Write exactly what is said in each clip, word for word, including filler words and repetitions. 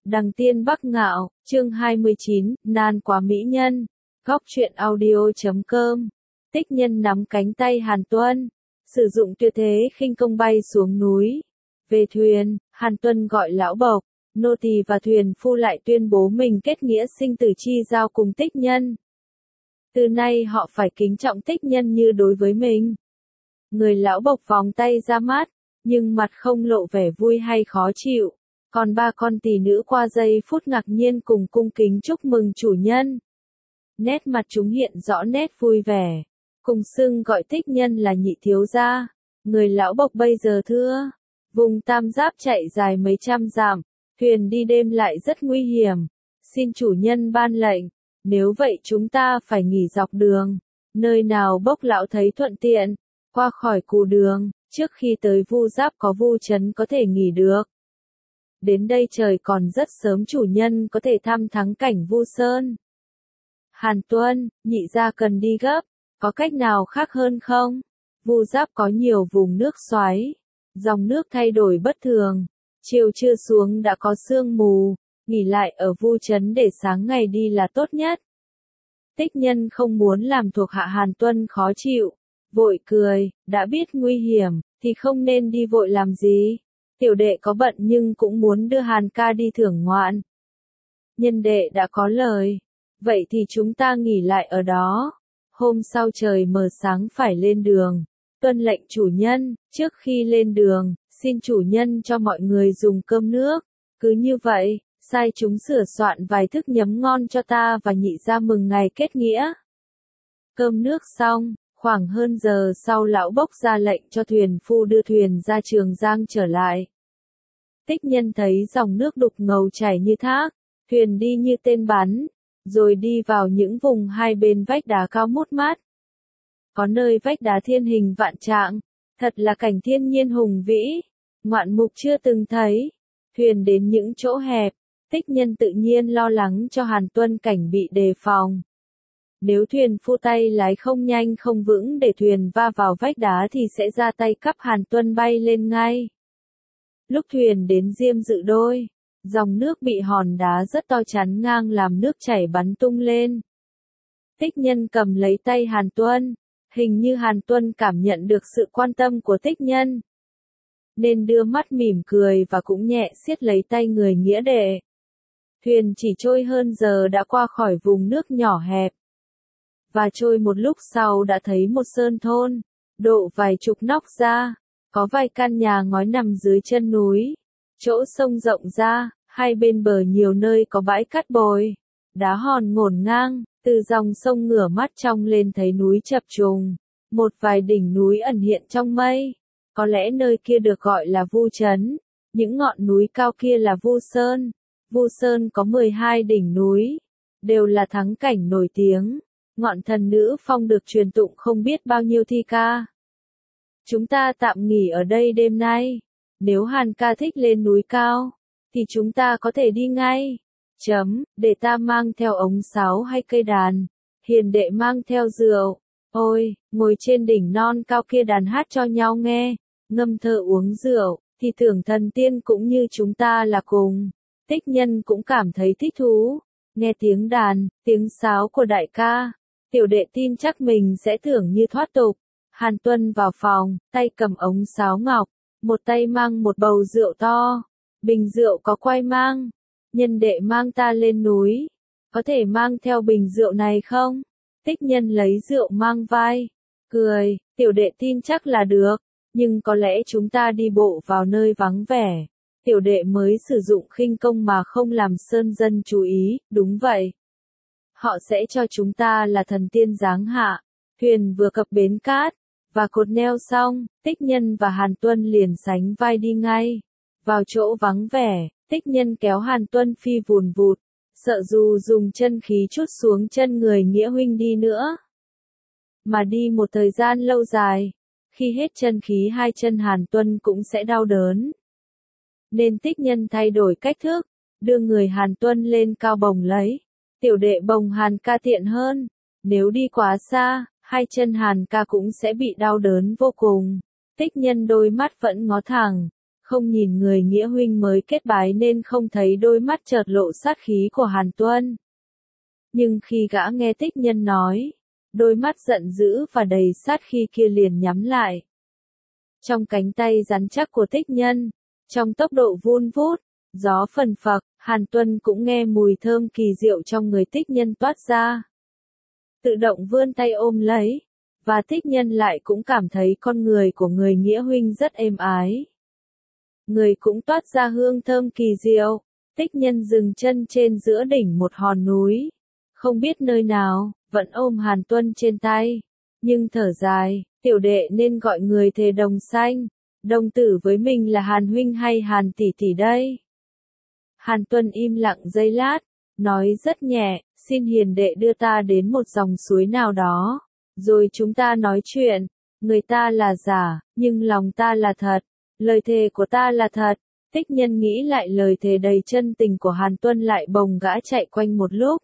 Đằng Tiên Bắc Ngạo, chương hai mươi chín, nan quá mỹ nhân. Góc truyện audio chấm com. Tích Nhân nắm cánh tay Hàn Tuân, sử dụng tuyệt thế khinh công bay xuống núi. Về thuyền, Hàn Tuân gọi lão bộc, nô tỳ và thuyền phu lại tuyên bố mình kết nghĩa sinh tử chi giao cùng Tích Nhân. Từ nay họ phải kính trọng Tích Nhân như đối với mình. Người lão bộc vòng tay ra mắt, nhưng mặt không lộ vẻ vui hay khó chịu. Còn ba con tỷ nữ qua giây phút ngạc nhiên cùng cung kính chúc mừng chủ nhân. Nét mặt chúng hiện rõ nét vui vẻ, cùng xưng gọi Tích Nhân là nhị thiếu gia. Người lão bộc bây giờ thưa, vùng tam giáp chạy dài mấy trăm dặm, thuyền đi đêm lại rất nguy hiểm. Xin chủ nhân ban lệnh, nếu vậy chúng ta phải nghỉ dọc đường, nơi nào bốc lão thấy thuận tiện, qua khỏi cù đường, trước khi tới Vu Giáp có Vu Trấn có thể nghỉ được. Đến đây trời còn rất sớm, chủ nhân có thể thăm thắng cảnh Vu Sơn. Hàn Tuân, nhị gia cần đi gấp, có cách nào khác hơn không? Vu Giáp có nhiều vùng nước xoáy, dòng nước thay đổi bất thường, chiều chưa xuống đã có sương mù, nghỉ lại ở Vu Trấn để sáng ngày đi là tốt nhất. Tích Nhân không muốn làm thuộc hạ Hàn Tuân khó chịu, vội cười, đã biết nguy hiểm, thì không nên đi vội làm gì. Tiểu đệ có bận nhưng cũng muốn đưa Hàn ca đi thưởng ngoạn. Nhân đệ đã có lời, vậy thì chúng ta nghỉ lại ở đó. Hôm sau trời mờ sáng phải lên đường. Tuân lệnh chủ nhân, trước khi lên đường, xin chủ nhân cho mọi người dùng cơm nước. Cứ như vậy, sai chúng sửa soạn vài thức nhấm ngon cho ta và nhị gia mừng ngày kết nghĩa. Cơm nước xong, khoảng hơn giờ sau lão bốc ra lệnh cho thuyền phu đưa thuyền ra Trường Giang trở lại. Tích Nhân thấy dòng nước đục ngầu chảy như thác, thuyền đi như tên bắn, rồi đi vào những vùng hai bên vách đá cao mút mát. Có nơi vách đá thiên hình vạn trạng, thật là cảnh thiên nhiên hùng vĩ, ngoạn mục chưa từng thấy. Thuyền đến những chỗ hẹp, Tích Nhân tự nhiên lo lắng cho Hàn Tuân cảnh bị đề phòng. Nếu thuyền phu tay lái không nhanh không vững để thuyền va vào vách đá thì sẽ ra tay cắp Hàn Tuân bay lên ngay. Lúc thuyền đến Diêm Dự Đôi, dòng nước bị hòn đá rất to chắn ngang làm nước chảy bắn tung lên. Tích Nhân cầm lấy tay Hàn Tuân, hình như Hàn Tuân cảm nhận được sự quan tâm của Tích Nhân, nên đưa mắt mỉm cười và cũng nhẹ siết lấy tay người nghĩa đệ. Thuyền chỉ trôi hơn giờ đã qua khỏi vùng nước nhỏ hẹp. Và trôi một lúc sau đã thấy một sơn thôn, độ vài chục nóc ra, có vài căn nhà ngói nằm dưới chân núi. Chỗ sông rộng ra, hai bên bờ nhiều nơi có bãi cát bồi, đá hòn ngổn ngang, từ dòng sông ngửa mắt trông lên thấy núi chập trùng, một vài đỉnh núi ẩn hiện trong mây. Có lẽ nơi kia được gọi là Vu Trấn, những ngọn núi cao kia là Vu Sơn. Vu Sơn có mười hai đỉnh núi, đều là thắng cảnh nổi tiếng. Ngọn Thần Nữ Phong được truyền tụng không biết bao nhiêu thi ca. Chúng ta tạm nghỉ ở đây đêm nay. Nếu Hàn ca thích lên núi cao, thì chúng ta có thể đi ngay. Chấm, để ta mang theo ống sáo hay cây đàn. Hiền đệ mang theo rượu. Ôi, ngồi trên đỉnh non cao kia đàn hát cho nhau nghe, ngâm thơ uống rượu, thì tưởng thần tiên cũng như chúng ta là cùng. Tích Nhân cũng cảm thấy thích thú. Nghe tiếng đàn, tiếng sáo của đại ca, tiểu đệ tin chắc mình sẽ tưởng như thoát tục. Hàn Tuân vào phòng, tay cầm ống sáo ngọc, một tay mang một bầu rượu to. Bình rượu có quay mang. Nhân đệ mang ta lên núi, có thể mang theo bình rượu này không? Tích Nhân lấy rượu mang vai, cười, tiểu đệ tin chắc là được, nhưng có lẽ chúng ta đi bộ vào nơi vắng vẻ. Tiểu đệ mới sử dụng khinh công mà không làm sơn dân chú ý, đúng vậy. Họ sẽ cho chúng ta là thần tiên giáng hạ. Thuyền vừa cập bến cát, và cột neo xong, Tích Nhân và Hàn Tuân liền sánh vai đi ngay. Vào chỗ vắng vẻ, Tích Nhân kéo Hàn Tuân phi vùn vụt, sợ dù dùng chân khí chút xuống chân người nghĩa huynh đi nữa. Mà đi một thời gian lâu dài, khi hết chân khí hai chân Hàn Tuân cũng sẽ đau đớn. Nên Tích Nhân thay đổi cách thức, đưa người Hàn Tuân lên cao bồng lấy. Tiểu đệ bồng Hàn ca tiện hơn, nếu đi quá xa, hai chân Hàn ca cũng sẽ bị đau đớn vô cùng. Tích Nhân đôi mắt vẫn ngó thẳng, Không nhìn người nghĩa huynh mới kết bái nên không thấy đôi mắt chợt lộ sát khí của Hàn Tuân. Nhưng khi gã nghe Tích Nhân nói, đôi mắt giận dữ và đầy sát khí kia liền nhắm lại. Trong cánh tay rắn chắc của Tích Nhân, trong tốc độ vun vút, gió phần phật, Hàn Tuân cũng nghe mùi thơm kỳ diệu trong người Tích Nhân toát ra. Tự động vươn tay ôm lấy, và Tích Nhân lại cũng cảm thấy con người của người nghĩa huynh rất êm ái. Người cũng toát ra hương thơm kỳ diệu. Tích Nhân dừng chân trên giữa đỉnh một hòn núi, không biết nơi nào, vẫn ôm Hàn Tuân trên tay, nhưng thở dài, tiểu đệ nên gọi người thề đồng xanh, đồng tử với mình là Hàn huynh hay Hàn tỷ tỷ đây? Hàn Tuân im lặng giây lát, nói rất nhẹ, xin hiền đệ đưa ta đến một dòng suối nào đó, rồi chúng ta nói chuyện, người ta là giả, nhưng lòng ta là thật, lời thề của ta là thật. Tích Nhân nghĩ lại lời thề đầy chân tình của Hàn Tuân lại bồng gã chạy quanh một lúc.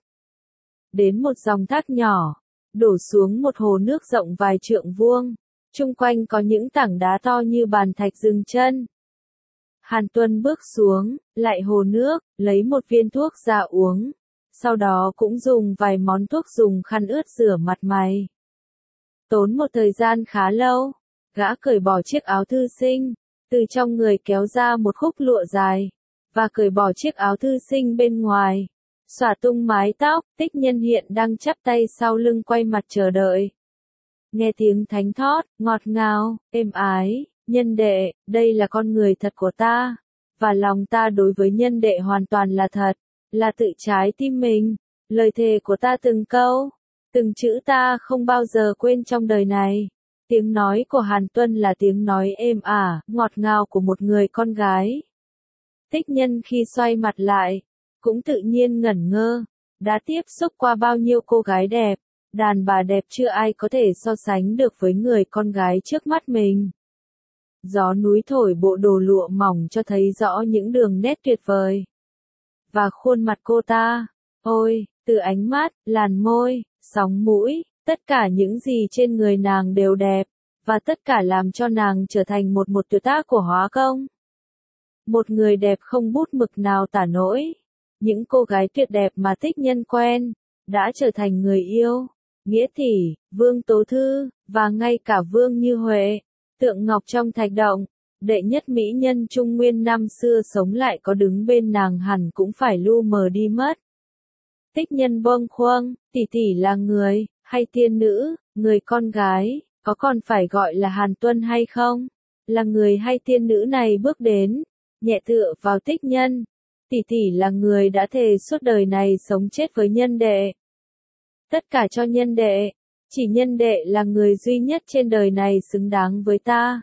Đến một dòng thác nhỏ, đổ xuống một hồ nước rộng vài trượng vuông, chung quanh có những tảng đá to như bàn thạch dừng chân. Hàn Tuân bước xuống, lại hồ nước, lấy một viên thuốc ra uống, sau đó cũng dùng vài món thuốc dùng khăn ướt rửa mặt mày. Tốn một thời gian khá lâu, gã cởi bỏ chiếc áo thư sinh, từ trong người kéo ra một khúc lụa dài, và cởi bỏ chiếc áo thư sinh bên ngoài, xõa tung mái tóc. Tích Nhân hiện đang chắp tay sau lưng quay mặt chờ đợi. Nghe tiếng thánh thót, ngọt ngào, êm ái, nhân đệ, đây là con người thật của ta, và lòng ta đối với nhân đệ hoàn toàn là thật, là tự trái tim mình, lời thề của ta từng câu, từng chữ ta không bao giờ quên trong đời này. Tiếng nói của Hàn Tuân là tiếng nói êm ả, ngọt ngào của một người con gái. Tích Nhân khi xoay mặt lại, cũng tự nhiên ngẩn ngơ, đã tiếp xúc qua bao nhiêu cô gái đẹp, đàn bà đẹp chưa ai có thể so sánh được với người con gái trước mắt mình. Gió núi thổi bộ đồ lụa mỏng cho thấy rõ những đường nét tuyệt vời. Và khuôn mặt cô ta, ôi, từ ánh mắt, làn môi, sóng mũi, tất cả những gì trên người nàng đều đẹp, và tất cả làm cho nàng trở thành một một tuyệt tác của hóa công. Một người đẹp không bút mực nào tả nổi. Những cô gái tuyệt đẹp mà Tích Nhân quen, đã trở thành người yêu, Nghĩa Tỷ, Vương Tố Thư, và ngay cả Vương Như Huệ, tượng ngọc trong thạch động, đệ nhất mỹ nhân Trung Nguyên năm xưa sống lại có đứng bên nàng hẳn cũng phải lu mờ đi mất. Tích Nhân bâng khuâng, tỷ tỷ là người, hay tiên nữ, người con gái, có còn phải gọi là Hàn Tuân hay không? Là người hay tiên nữ này bước đến, nhẹ tựa vào Tích Nhân. Tỷ tỷ là người đã thề suốt đời này sống chết với nhân đệ. Tất cả cho nhân đệ, chỉ nhân đệ là người duy nhất trên đời này xứng đáng với ta.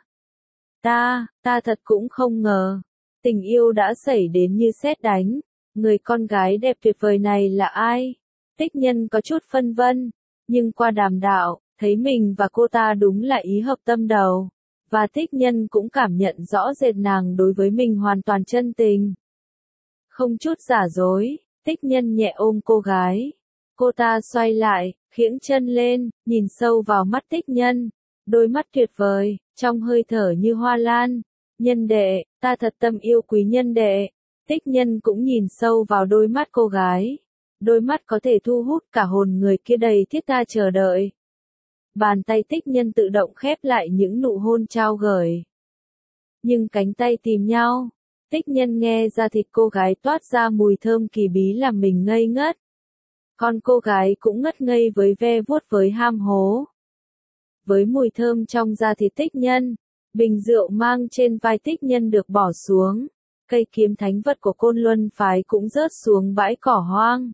Ta, ta thật cũng không ngờ, tình yêu đã xảy đến như sét đánh, người con gái đẹp tuyệt vời này là ai? Tích Nhân có chút phân vân, nhưng qua đàm đạo, thấy mình và cô ta đúng là ý hợp tâm đầu, và Tích Nhân cũng cảm nhận rõ rệt nàng đối với mình hoàn toàn chân tình. Không chút giả dối, Tích Nhân nhẹ ôm cô gái. Cô ta xoay lại, khiễng chân lên, nhìn sâu vào mắt Tích Nhân, đôi mắt tuyệt vời, trong hơi thở như hoa lan. Nhân đệ, ta thật tâm yêu quý nhân đệ. Tích Nhân cũng nhìn sâu vào đôi mắt cô gái. Đôi mắt có thể thu hút cả hồn người kia đầy thiết tha chờ đợi. Bàn tay Tích Nhân tự động khép lại những nụ hôn trao gửi. Nhưng cánh tay tìm nhau. Tích Nhân nghe ra thịt cô gái toát ra mùi thơm kỳ bí làm mình ngây ngất. Còn cô gái cũng ngất ngây với ve vuốt với ham hố. Với mùi thơm trong da thịt Tích Nhân, bình rượu mang trên vai Tích Nhân được bỏ xuống, cây kiếm thánh vật của Côn Luân phái cũng rớt xuống bãi cỏ hoang.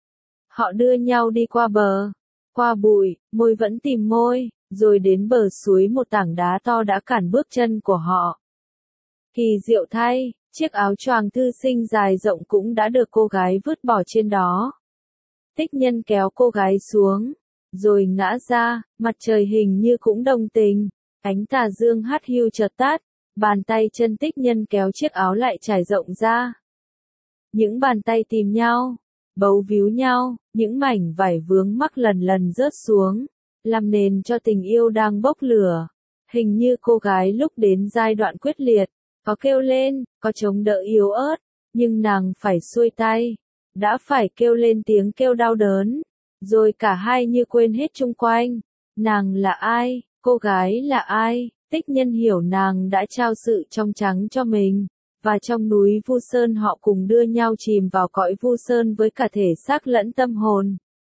Họ đưa nhau đi qua bờ, qua bụi, môi vẫn tìm môi, rồi đến bờ suối một tảng đá to đã cản bước chân của họ. Kỳ diệu thay, chiếc áo choàng thư sinh dài rộng cũng đã được cô gái vứt bỏ trên đó. Tích Nhân kéo cô gái xuống, rồi ngã ra, mặt trời hình như cũng đồng tình, ánh tà dương hắt hiu chợt tắt, bàn tay chân Tích Nhân kéo chiếc áo lại trải rộng ra. Những bàn tay tìm nhau, bấu víu nhau, những mảnh vải vướng mắc lần lần rớt xuống, làm nền cho tình yêu đang bốc lửa. Hình như cô gái lúc đến giai đoạn quyết liệt, có kêu lên, có chống đỡ yếu ớt, nhưng nàng phải xuôi tay, đã phải kêu lên tiếng kêu đau đớn, rồi cả hai như quên hết chung quanh. Nàng là ai, cô gái là ai, Tích Nhân hiểu nàng đã trao sự trong trắng cho mình, và trong núi Vu Sơn họ cùng đưa nhau chìm vào cõi Vu Sơn với cả thể xác lẫn tâm hồn.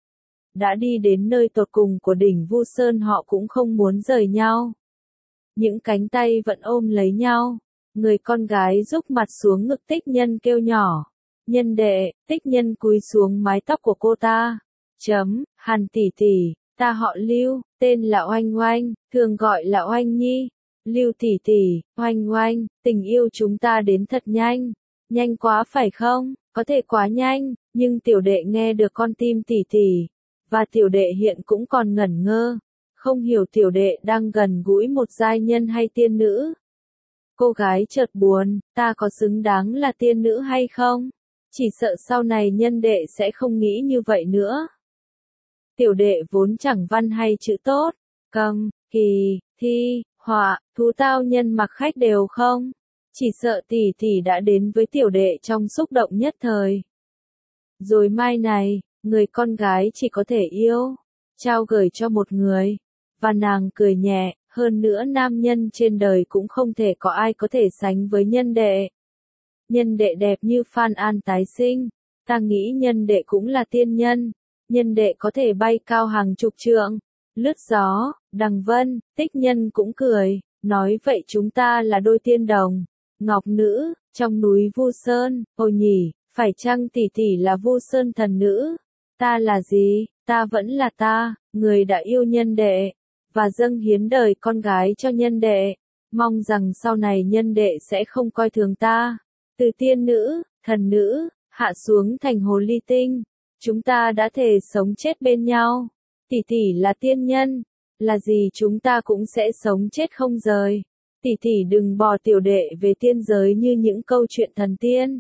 Đã đi đến nơi tột cùng của đỉnh Vu Sơn họ cũng không muốn rời nhau. Những cánh tay vẫn ôm lấy nhau, người con gái rúc mặt xuống ngực Tích Nhân kêu nhỏ. Nhân đệ, Tích Nhân cúi xuống mái tóc của cô ta. Chấm, Hàn tỷ tỷ, ta họ Lưu, tên là Oanh Oanh, thường gọi là Oanh Nhi. Lưu tỷ tỷ, Oanh Oanh, tình yêu chúng ta đến thật nhanh. Nhanh quá phải không? Có thể quá nhanh, nhưng tiểu đệ nghe được con tim tỷ tỷ. Và tiểu đệ hiện cũng còn ngẩn ngơ. Không hiểu tiểu đệ đang gần gũi một giai nhân hay tiên nữ. Cô gái chợt buồn, ta có xứng đáng là tiên nữ hay không? Chỉ sợ sau này nhân đệ sẽ không nghĩ như vậy nữa. Tiểu đệ vốn chẳng văn hay chữ tốt, cầm, kỳ, thi, họa, thú tao nhân mặc khách đều không. Chỉ sợ tỷ tỷ đã đến với tiểu đệ trong xúc động nhất thời. Rồi mai này, người con gái chỉ có thể yêu, trao gửi cho một người. Và nàng cười nhẹ, hơn nữa nam nhân trên đời cũng không thể có ai có thể sánh với nhân đệ. Nhân đệ đẹp như Phan An tái sinh, ta nghĩ nhân đệ cũng là tiên nhân, nhân đệ có thể bay cao hàng chục trượng, lướt gió, đằng vân. Tích Nhân cũng cười, nói vậy chúng ta là đôi tiên đồng, ngọc nữ, trong núi Vu Sơn. Ôi nhỉ, phải chăng tỷ tỷ là Vu Sơn thần nữ? Ta là gì? Ta vẫn là ta, người đã yêu nhân đệ, và dâng hiến đời con gái cho nhân đệ, mong rằng sau này nhân đệ sẽ không coi thường ta. Từ tiên nữ, thần nữ, hạ xuống thành hồ ly tinh, chúng ta đã thề sống chết bên nhau. Tỷ tỷ là tiên nhân, là gì chúng ta cũng sẽ sống chết không rời. Tỷ tỷ đừng bỏ tiểu đệ về tiên giới như những câu chuyện thần tiên.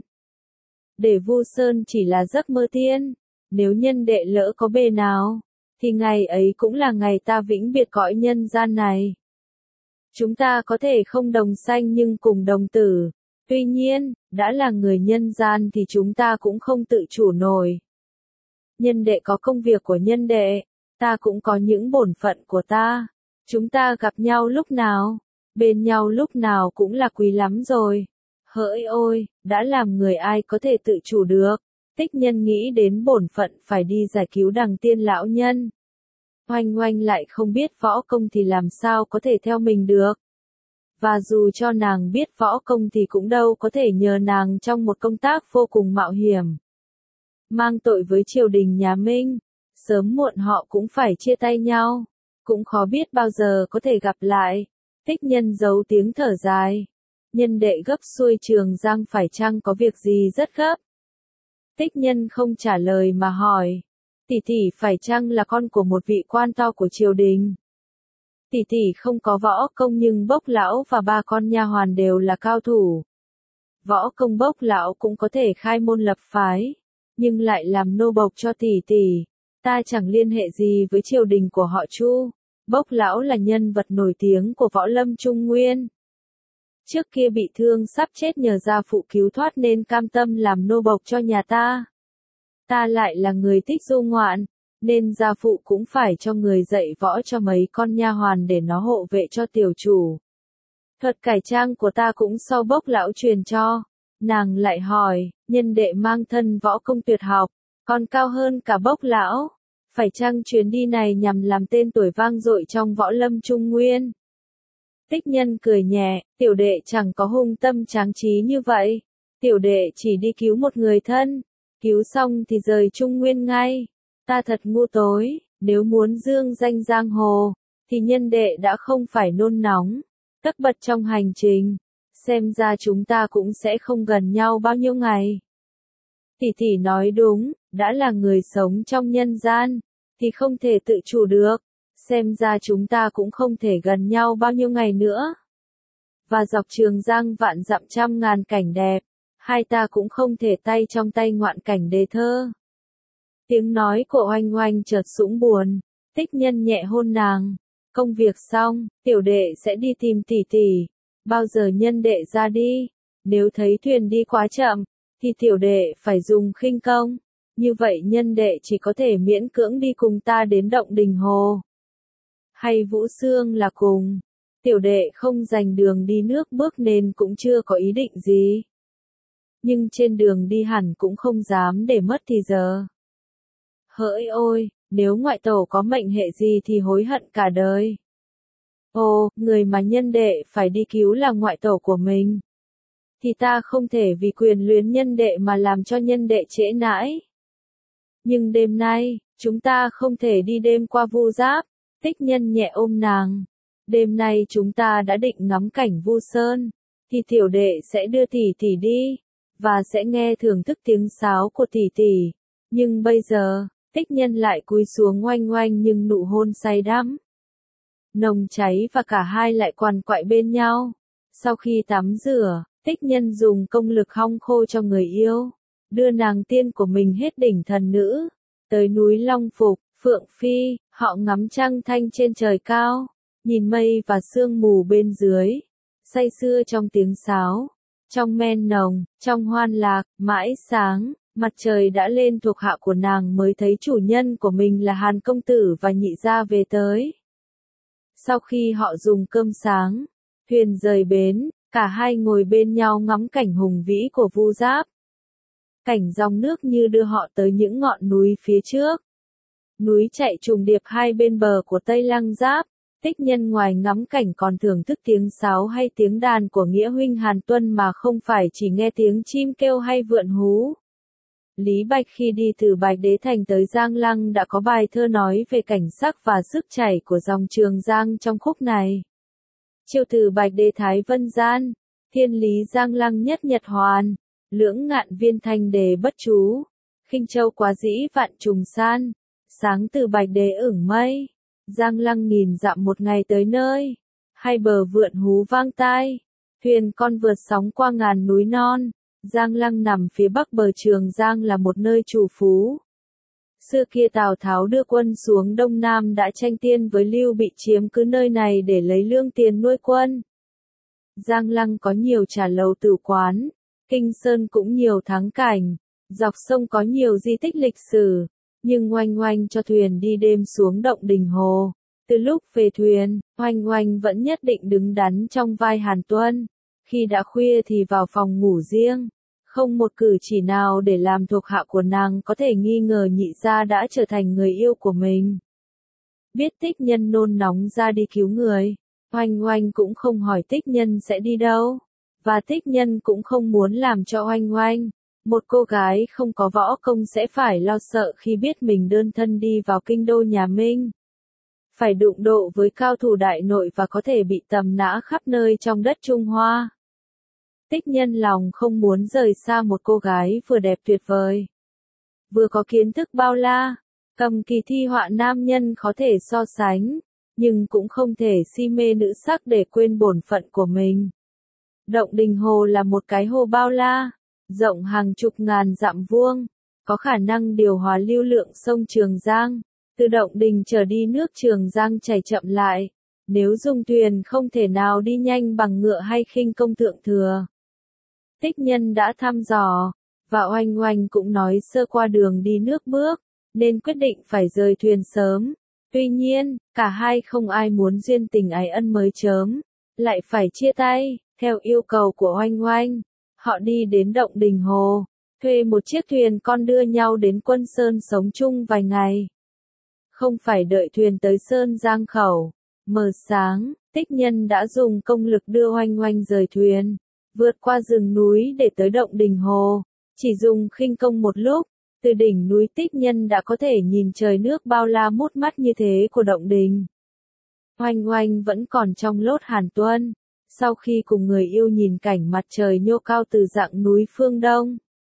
Để Vu Sơn chỉ là giấc mơ tiên, nếu nhân đệ lỡ có bề nào, thì ngày ấy cũng là ngày ta vĩnh biệt cõi nhân gian này. Chúng ta có thể không đồng sanh nhưng cùng đồng tử. Tuy nhiên, đã là người nhân gian thì chúng ta cũng không tự chủ nổi. Nhân đệ có công việc của nhân đệ, ta cũng có những bổn phận của ta. Chúng ta gặp nhau lúc nào, bên nhau lúc nào cũng là quý lắm rồi. Hỡi ôi, đã làm người ai có thể tự chủ được. Tích Nhân nghĩ đến bổn phận phải đi giải cứu đằng tiên lão nhân. Oanh Oanh lại không biết võ công thì làm sao có thể theo mình được. Và dù cho nàng biết võ công thì cũng đâu có thể nhờ nàng trong một công tác vô cùng mạo hiểm. Mang tội với triều đình nhà Minh, sớm muộn họ cũng phải chia tay nhau, cũng khó biết bao giờ có thể gặp lại. Tích Nhân giấu tiếng thở dài. Nhân đệ gấp xuôi Trường Giang phải chăng có việc gì rất gấp? Tích Nhân không trả lời mà hỏi. Tỷ tỷ phải chăng là con của một vị quan to của triều đình? Tỷ tỷ không có võ công nhưng Bốc lão và ba con nha hoàn đều là cao thủ. Võ công Bốc lão cũng có thể khai môn lập phái, nhưng lại làm nô bộc cho tỷ tỷ. Ta chẳng liên hệ gì với triều đình của họ Chu. Bốc lão là nhân vật nổi tiếng của võ lâm Trung Nguyên. Trước kia bị thương sắp chết nhờ gia phụ cứu thoát nên cam tâm làm nô bộc cho nhà ta. Ta lại là người thích du ngoạn, nên gia phụ cũng phải cho người dạy võ cho mấy con nha hoàn để nó hộ vệ cho tiểu chủ. Thuật cải trang của ta cũng sau Bốc lão truyền cho. Nàng lại hỏi, nhân đệ mang thân võ công tuyệt học, còn cao hơn cả Bốc lão. Phải chăng chuyến đi này nhằm làm tên tuổi vang dội trong võ lâm Trung Nguyên? Tích Nhân cười nhẹ, tiểu đệ chẳng có hung tâm tráng trí như vậy. Tiểu đệ chỉ đi cứu một người thân, cứu xong thì rời Trung Nguyên ngay. Ta thật ngu tối, nếu muốn dương danh giang hồ, thì nhân đệ đã không phải nôn nóng, tất bật trong hành trình. Xem ra chúng ta cũng sẽ không gần nhau bao nhiêu ngày. Tỷ tỷ nói đúng, đã là người sống trong nhân gian, thì không thể tự chủ được. Xem ra chúng ta cũng không thể gần nhau bao nhiêu ngày nữa. Và dọc Trường Giang vạn dặm trăm ngàn cảnh đẹp, hai ta cũng không thể tay trong tay ngoạn cảnh đề thơ. Tiếng nói của Oanh Oanh chợt sũng buồn, Tích Nhân nhẹ hôn nàng. Công việc xong, tiểu đệ sẽ đi tìm tỷ tỷ. bao giờ nhân đệ ra đi, nếu thấy thuyền đi quá chậm, thì tiểu đệ phải dùng khinh công, như vậy nhân đệ chỉ có thể miễn cưỡng đi cùng ta đến động đình hồ. Hay Vũ Xương là cùng, tiểu đệ không dành đường đi nước bước nên cũng chưa có ý định gì. Nhưng trên đường đi hẳn cũng không dám để mất thì giờ. Hỡi ôi, nếu ngoại tổ có mệnh hệ gì thì hối hận cả đời. Ồ, người mà nhân đệ phải đi cứu là ngoại tổ của mình. Thì ta không thể vì quyền luyến nhân đệ mà làm cho nhân đệ trễ nãi. Nhưng đêm nay, chúng ta không thể đi đêm qua Vu Giáp, Tích Nhân nhẹ ôm nàng. Đêm nay chúng ta đã định ngắm cảnh Vu Sơn, thì tiểu đệ sẽ đưa tỷ tỷ đi, và sẽ nghe thưởng thức tiếng sáo của tỷ tỷ. Nhưng bây giờ, Tích Nhân lại cúi xuống oanh oanh nhưng nụ hôn say đắm. Nồng cháy và cả hai lại quằn quại bên nhau. Sau khi tắm rửa, Tích Nhân dùng công lực hong khô cho người yêu, đưa nàng tiên của mình hết đỉnh thần nữ, tới núi Long Phục, Phượng Phi, họ ngắm trăng thanh trên trời cao, nhìn mây và sương mù bên dưới, say sưa trong tiếng sáo, trong men nồng, trong hoan lạc, mãi sáng, mặt trời đã lên thuộc hạ của nàng mới thấy chủ nhân của mình là Hàn công tử và nhị gia về tới. Sau khi họ dùng cơm sáng, thuyền rời bến, cả hai ngồi bên nhau ngắm cảnh hùng vĩ của Vu Giáp. Cảnh dòng nước như đưa họ tới những ngọn núi phía trước. Núi chạy trùng điệp hai bên bờ của Tây Lăng Giáp. Tích Nhân ngoài ngắm cảnh còn thưởng thức tiếng sáo hay tiếng đàn của nghĩa huynh Hàn Tuân mà không phải chỉ nghe tiếng chim kêu hay vượn hú. Lý Bạch khi đi từ Bạch Đế Thành tới Giang Lăng đã có bài thơ nói về cảnh sắc và sức chảy của dòng Trường Giang trong khúc này. Chiêu từ Bạch Đế Thái Vân Gian, thiên lý Giang Lăng nhất nhật hoàn, lưỡng ngạn viên thanh đề bất chú, khinh châu quá dĩ vạn trùng san, sáng từ Bạch Đế ửng mây, Giang Lăng nghìn dặm một ngày tới nơi, hai bờ vượn hú vang tai, thuyền con vượt sóng qua ngàn núi non. Giang Lăng nằm phía bắc bờ Trường Giang là một nơi trù phú. Xưa kia Tào Tháo đưa quân xuống Đông Nam đã tranh tiên với Lưu Bị chiếm cứ nơi này để lấy lương tiền nuôi quân. Giang Lăng có nhiều trà lầu tử quán, Kinh Sơn cũng nhiều thắng cảnh, dọc sông có nhiều di tích lịch sử, nhưng oanh oanh cho thuyền đi đêm xuống động đình hồ. Từ lúc về thuyền, oanh oanh vẫn nhất định đứng đắn trong vai Hàn Tuân. Khi đã khuya thì vào phòng ngủ riêng, không một cử chỉ nào để làm thuộc hạ của nàng có thể nghi ngờ nhị gia đã trở thành người yêu của mình. Biết Tích Nhân nôn nóng ra đi cứu người, oanh oanh cũng không hỏi Tích Nhân sẽ đi đâu, và Tích Nhân cũng không muốn làm cho oanh oanh, một cô gái không có võ công sẽ phải lo sợ khi biết mình đơn thân đi vào kinh đô nhà Minh. Phải đụng độ với cao thủ đại nội và có thể bị tầm nã khắp nơi trong đất Trung Hoa. Tích Nhân lòng không muốn rời xa một cô gái vừa đẹp tuyệt vời, vừa có kiến thức bao la, cầm kỳ thi họa nam nhân có thể so sánh, nhưng cũng không thể si mê nữ sắc để quên bổn phận của mình. Động Đình Hồ là một cái hồ bao la, rộng hàng chục ngàn dặm vuông, có khả năng điều hòa lưu lượng sông Trường Giang. Từ Động Đình trở đi nước Trường Giang chảy chậm lại, nếu dùng thuyền không thể nào đi nhanh bằng ngựa hay khinh công thượng thừa. Tích Nhân đã thăm dò, và oanh oanh cũng nói sơ qua đường đi nước bước, nên quyết định phải rời thuyền sớm. Tuy nhiên, cả hai không ai muốn duyên tình ái ân mới chớm, lại phải chia tay, theo yêu cầu của oanh oanh. Họ đi đến Động Đình Hồ, thuê một chiếc thuyền con đưa nhau đến Quân Sơn sống chung vài ngày. Không phải đợi thuyền tới Sơn Giang khẩu, mờ sáng, Tích Nhân đã dùng công lực đưa oanh oanh rời thuyền, vượt qua rừng núi để tới Động Đình Hồ. Chỉ dùng khinh công một lúc, từ đỉnh núi Tích Nhân đã có thể nhìn trời nước bao la mút mắt như thế của Động Đình. Oanh oanh vẫn còn trong lốt Hàn Tuân, sau khi cùng người yêu nhìn cảnh mặt trời nhô cao từ dặng núi phương Đông.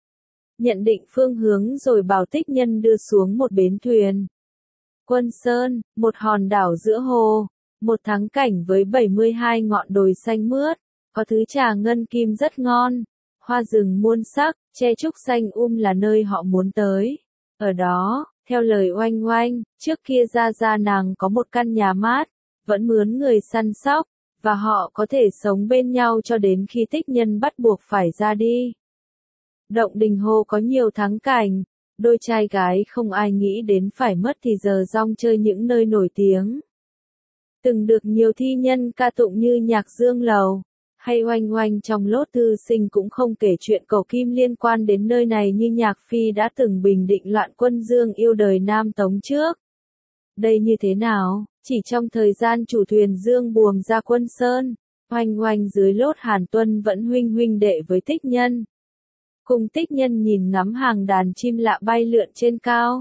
Nhận định phương hướng rồi bảo Tích Nhân đưa xuống một bến thuyền. Quân Sơn, một hòn đảo giữa hồ, một thắng cảnh với bảy mươi hai ngọn đồi xanh mướt, có thứ trà ngân kim rất ngon, hoa rừng muôn sắc, tre trúc xanh um là nơi họ muốn tới. Ở đó, theo lời oanh oanh, trước kia ra ra nàng có một căn nhà mát, vẫn mướn người săn sóc, và họ có thể sống bên nhau cho đến khi Tích Nhân bắt buộc phải ra đi. Động Đình Hồ có nhiều thắng cảnh, đôi trai gái không ai nghĩ đến phải mất thì giờ rong chơi những nơi nổi tiếng. Từng được nhiều thi nhân ca tụng như Nhạc Dương Lầu, hay Oanh Oanh trong Lốt Thư Sinh cũng không kể chuyện cổ kim liên quan đến nơi này như Nhạc Phi đã từng bình định loạn quân Dương yêu đời Nam Tống trước. Đây như thế nào? Chỉ trong thời gian chủ thuyền Dương buồm ra Quân Sơn, Oanh Oanh dưới Lốt Hàn Tuân vẫn huynh huynh đệ với Tích Nhân. Cùng Tích Nhân nhìn ngắm hàng đàn chim lạ bay lượn trên cao.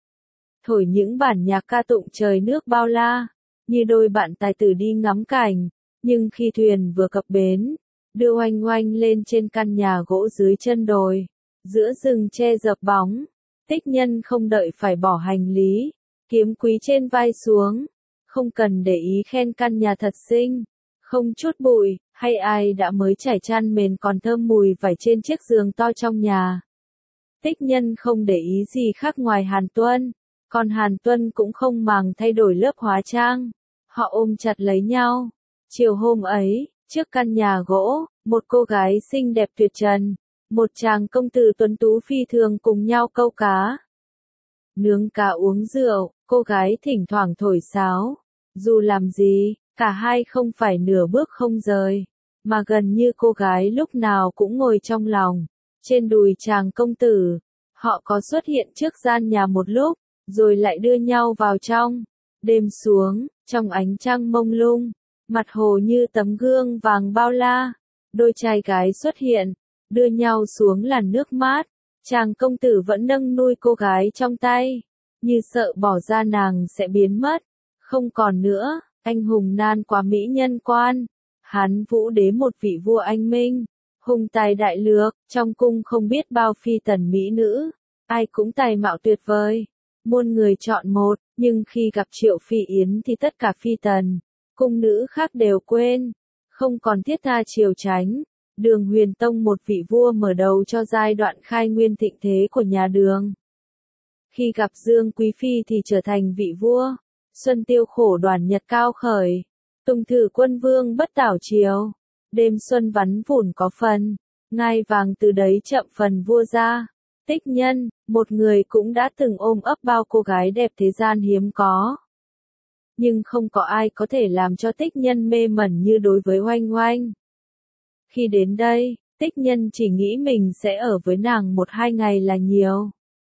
Thổi những bản nhạc ca tụng trời nước bao la, như đôi bạn tài tử đi ngắm cảnh, nhưng khi thuyền vừa cập bến, đưa Oanh Oanh lên trên căn nhà gỗ dưới chân đồi, giữa rừng che dập bóng, Tích Nhân không đợi phải bỏ hành lý, kiếm quý trên vai xuống, không cần để ý khen căn nhà thật xinh, không chút bụi, hay ai đã mới trải chăn mền còn thơm mùi vải trên chiếc giường to trong nhà. Tích Nhân không để ý gì khác ngoài Hàn Tuân, còn Hàn Tuân cũng không màng thay đổi lớp hóa trang. Họ ôm chặt lấy nhau. Chiều hôm ấy, trước căn nhà gỗ, một cô gái xinh đẹp tuyệt trần, một chàng công tử tuấn tú phi thường cùng nhau câu cá. Nướng cá uống rượu, cô gái thỉnh thoảng thổi sáo. Dù làm gì, cả hai không phải nửa bước không rời, mà gần như cô gái lúc nào cũng ngồi trong lòng, trên đùi chàng công tử. Họ có xuất hiện trước gian nhà một lúc, rồi lại đưa nhau vào trong. Đêm xuống, trong ánh trăng mông lung, mặt hồ như tấm gương vàng bao la, đôi trai gái xuất hiện, đưa nhau xuống làn nước mát. Chàng công tử vẫn nâng nuôi cô gái trong tay, như sợ bỏ ra nàng sẽ biến mất. Không còn nữa, anh hùng nan quá mỹ nhân quan. Hán Vũ Đế một vị vua anh minh, hùng tài đại lược, trong cung không biết bao phi tần mỹ nữ, ai cũng tài mạo tuyệt vời, muôn người chọn một, nhưng khi gặp Triệu Phi Yến thì tất cả phi tần, cung nữ khác đều quên, không còn thiết tha triều tránh. Đường Huyền Tông một vị vua mở đầu cho giai đoạn khai nguyên thịnh thế của nhà Đường. Khi gặp Dương Quý Phi thì trở thành vị vua, xuân tiêu khổ đoàn nhật cao khởi, tùng thử quân vương bất tảo triều, đêm xuân vắn vủn có phần, ngai vàng từ đấy chậm phần vua ra. Tích Nhân, một người cũng đã từng ôm ấp bao cô gái đẹp thế gian hiếm có. Nhưng không có ai có thể làm cho Tích Nhân mê mẩn như đối với Oanh Oanh. Khi đến đây, Tích Nhân chỉ nghĩ mình sẽ ở với nàng một hai ngày là nhiều.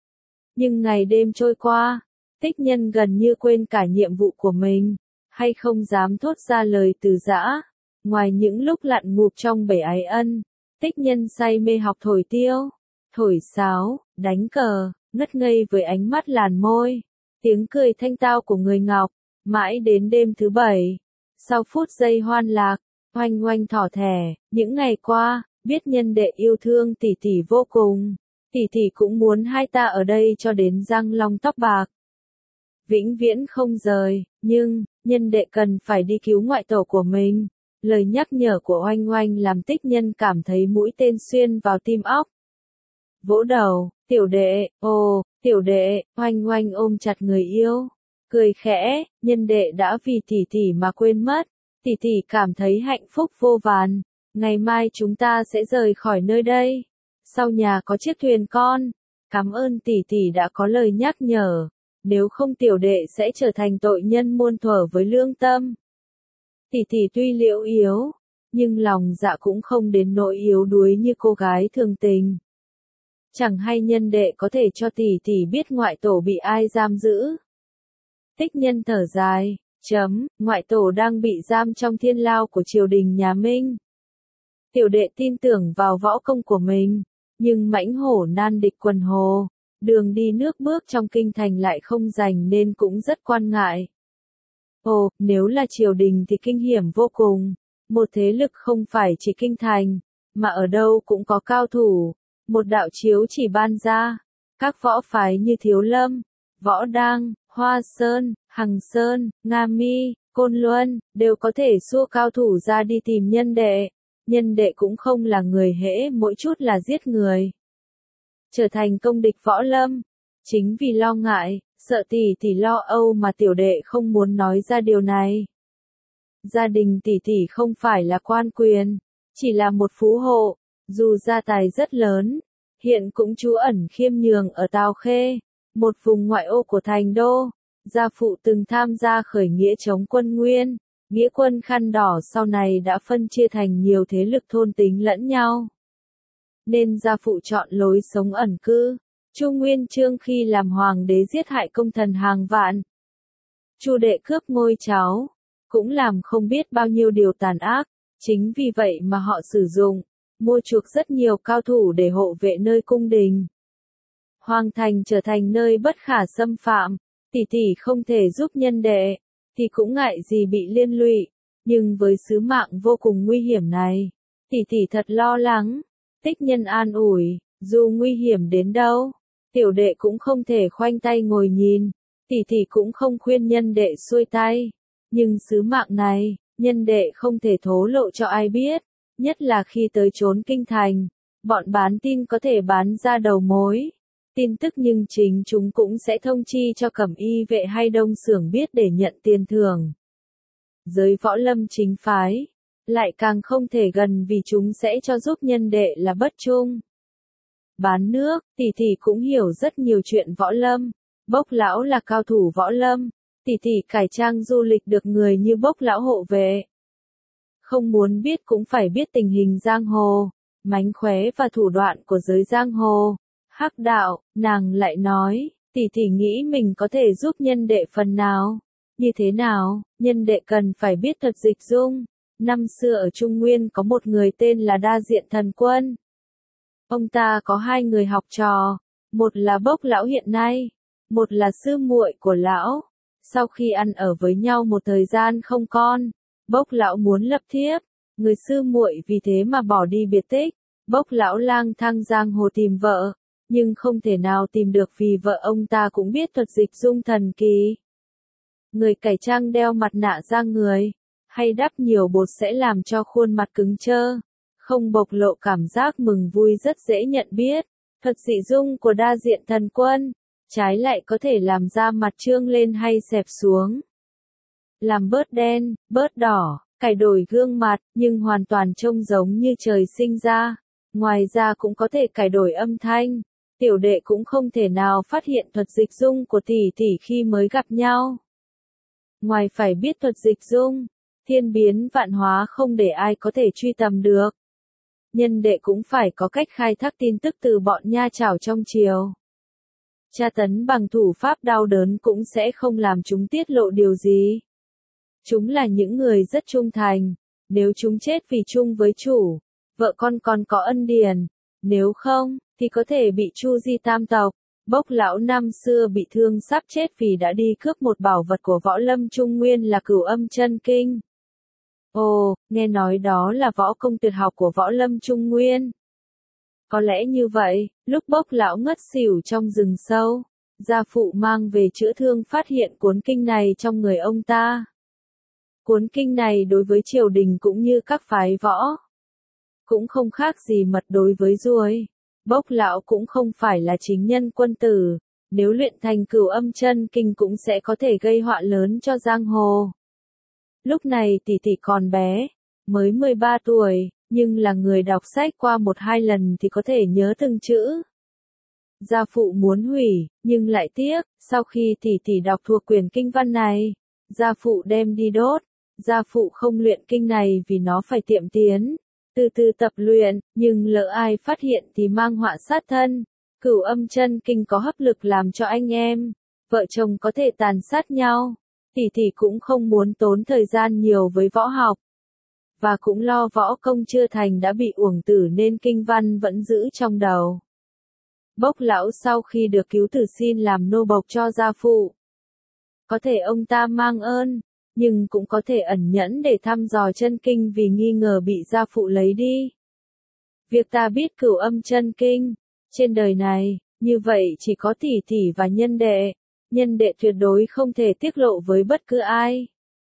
Nhưng ngày đêm trôi qua, Tích Nhân gần như quên cả nhiệm vụ của mình, hay không dám thốt ra lời từ giã. Ngoài những lúc lặn ngụp trong bể ái ân, Tích Nhân say mê học thổi tiêu, thổi sáo, đánh cờ, ngất ngây với ánh mắt làn môi, tiếng cười thanh tao của người Ngọc. Mãi đến đêm thứ bảy, sau phút giây hoan lạc, Oanh Oanh thỏ thẻ, những ngày qua, biết nhân đệ yêu thương tỷ tỷ vô cùng, tỷ tỷ cũng muốn hai ta ở đây cho đến răng long tóc bạc, vĩnh viễn không rời, nhưng, nhân đệ cần phải đi cứu ngoại tổ của mình. Lời nhắc nhở của Oanh Oanh làm Tích Nhân cảm thấy mũi tên xuyên vào tim óc. Vỗ đầu, tiểu đệ, ồ, tiểu đệ, Oanh Oanh ôm chặt người yêu, cười khẽ, nhân đệ đã vì tỷ tỷ mà quên mất. Tỷ tỷ cảm thấy hạnh phúc vô vàn, ngày mai chúng ta sẽ rời khỏi nơi đây. Sau nhà có chiếc thuyền con, cảm ơn tỷ tỷ đã có lời nhắc nhở, nếu không tiểu đệ sẽ trở thành tội nhân muôn thuở với lương tâm. Tỷ tỷ tuy liễu yếu, nhưng lòng dạ cũng không đến nỗi yếu đuối như cô gái thường tình. Chẳng hay nhân đệ có thể cho tỷ tỷ biết ngoại tổ bị ai giam giữ. Tích Nhân thở dài. Chấm, ngoại tổ đang bị giam trong thiên lao của triều đình nhà Minh. Tiểu đệ tin tưởng vào võ công của mình, nhưng mãnh hổ nan địch quần hồ, đường đi nước bước trong kinh thành lại không rành nên cũng rất quan ngại. Ồ, nếu là triều đình thì kinh hiểm vô cùng, một thế lực không phải chỉ kinh thành, mà ở đâu cũng có cao thủ, một đạo chiếu chỉ ban ra, các võ phái như Thiếu Lâm, Võ Đăng, Hoa Sơn, Hằng Sơn, Nga Mi, Côn Luân, đều có thể xua cao thủ ra đi tìm nhân đệ. Nhân đệ cũng không là người hễ mỗi chút là giết người. Trở thành công địch võ lâm. Chính vì lo ngại, sợ tỷ tỷ lo âu mà tiểu đệ không muốn nói ra điều này. Gia đình tỷ tỷ không phải là quan quyền, chỉ là một phú hộ, dù gia tài rất lớn, hiện cũng trú ẩn khiêm nhường ở Tào Khê, một vùng ngoại ô của thành đô. Gia phụ từng tham gia khởi nghĩa chống quân Nguyên, nghĩa quân khăn đỏ sau này đã phân chia thành nhiều thế lực thôn tính lẫn nhau. Nên gia phụ chọn lối sống ẩn cư. Chu Nguyên Chương khi làm hoàng đế giết hại công thần hàng vạn. Chu đệ cướp ngôi cháu, cũng làm không biết bao nhiêu điều tàn ác, chính vì vậy mà họ sử dụng, mua chuộc rất nhiều cao thủ để hộ vệ nơi cung đình. Hoàng thành trở thành nơi bất khả xâm phạm, tỷ tỷ không thể giúp nhân đệ, thì cũng ngại gì bị liên lụy, nhưng với sứ mạng vô cùng nguy hiểm này, tỷ tỷ thật lo lắng. Tích Nhân an ủi, dù nguy hiểm đến đâu, tiểu đệ cũng không thể khoanh tay ngồi nhìn, tỷ tỷ cũng không khuyên nhân đệ xuôi tay, nhưng sứ mạng này, nhân đệ không thể thổ lộ cho ai biết, nhất là khi tới trốn kinh thành, bọn bán tin có thể bán ra đầu mối. Tin tức nhưng chính chúng cũng sẽ thông chi cho cẩm y vệ hay đông xưởng biết để nhận tiền thưởng. Giới võ lâm chính phái, lại càng không thể gần vì chúng sẽ cho giúp nhân đệ là bất trung. Bán nước, tỷ tỷ cũng hiểu rất nhiều chuyện võ lâm, Bốc lão là cao thủ võ lâm, tỷ tỷ cải trang du lịch được người như Bốc lão hộ vệ. Không muốn biết cũng phải biết tình hình giang hồ, mánh khóe và thủ đoạn của giới giang hồ. Hắc đạo, nàng lại nói, tỷ tỷ nghĩ mình có thể giúp nhân đệ phần nào. Như thế nào, nhân đệ cần phải biết thật dịch dung. Năm xưa ở Trung Nguyên có một người tên là Đa Diện Thần Quân. Ông ta có hai người học trò, một là Bốc lão hiện nay, một là sư muội của lão. Sau khi ăn ở với nhau một thời gian không con, Bốc lão muốn lập thiếp, người sư muội vì thế mà bỏ đi biệt tích. Bốc lão lang thang giang hồ tìm vợ, nhưng không thể nào tìm được vì vợ ông ta cũng biết thuật dịch dung thần kỳ. Người cải trang đeo mặt nạ ra người, hay đắp nhiều bột sẽ làm cho khuôn mặt cứng trơ, không bộc lộ cảm giác mừng vui rất dễ nhận biết. Thuật dị dung của Đa Diện Thần Quân, trái lại có thể làm da mặt trương lên hay xẹp xuống, làm bớt đen, bớt đỏ, cải đổi gương mặt, nhưng hoàn toàn trông giống như trời sinh ra. Ngoài ra cũng có thể cải đổi âm thanh. Tiểu đệ cũng không thể nào phát hiện thuật dịch dung của tỷ tỷ khi mới gặp nhau. Ngoài phải biết thuật dịch dung, thiên biến vạn hóa không để ai có thể truy tầm được. Nhân đệ cũng phải có cách khai thác tin tức từ bọn nha chảo trong triều. Tra tấn bằng thủ pháp đau đớn cũng sẽ không làm chúng tiết lộ điều gì. Chúng là những người rất trung thành, nếu chúng chết vì chung với chủ, vợ con còn có ân điển, nếu không, thì có thể bị chu di tam tộc. Bốc lão năm xưa bị thương sắp chết vì đã đi cướp một bảo vật của võ lâm Trung Nguyên là Cửu Âm Chân Kinh. Ồ, nghe nói đó là võ công tuyệt học của võ lâm Trung Nguyên. Có lẽ như vậy, lúc Bốc lão ngất xỉu trong rừng sâu, gia phụ mang về chữa thương phát hiện cuốn kinh này trong người ông ta. Cuốn kinh này đối với triều đình cũng như các phái võ, cũng không khác gì mật đối với ruồi. Bốc lão cũng không phải là chính nhân quân tử, nếu luyện thành Cửu Âm Chân Kinh cũng sẽ có thể gây họa lớn cho giang hồ. Lúc này tỷ tỷ còn bé, mới mười ba tuổi, nhưng là người đọc sách qua một hai lần thì có thể nhớ từng chữ. Gia phụ muốn hủy, nhưng lại tiếc, sau khi tỷ tỷ đọc thuộc quyển kinh văn này, gia phụ đem đi đốt. Gia phụ không luyện kinh này vì nó phải tiệm tiến, từ từ tập luyện, nhưng lỡ ai phát hiện thì mang họa sát thân. Cửu Âm Chân Kinh có hấp lực làm cho anh em, vợ chồng có thể tàn sát nhau. Tỷ tỷ cũng không muốn tốn thời gian nhiều với võ học, và cũng lo võ công chưa thành đã bị uổng tử nên kinh văn vẫn giữ trong đầu. Bốc lão sau khi được cứu tử xin làm nô bộc cho gia phụ. Có thể ông ta mang ơn, nhưng cũng có thể ẩn nhẫn để thăm dò chân kinh vì nghi ngờ bị gia phụ lấy đi. Việc ta biết Cửu Âm Chân Kinh, trên đời này, như vậy chỉ có tỷ tỷ và nhân đệ. Nhân đệ tuyệt đối không thể tiết lộ với bất cứ ai.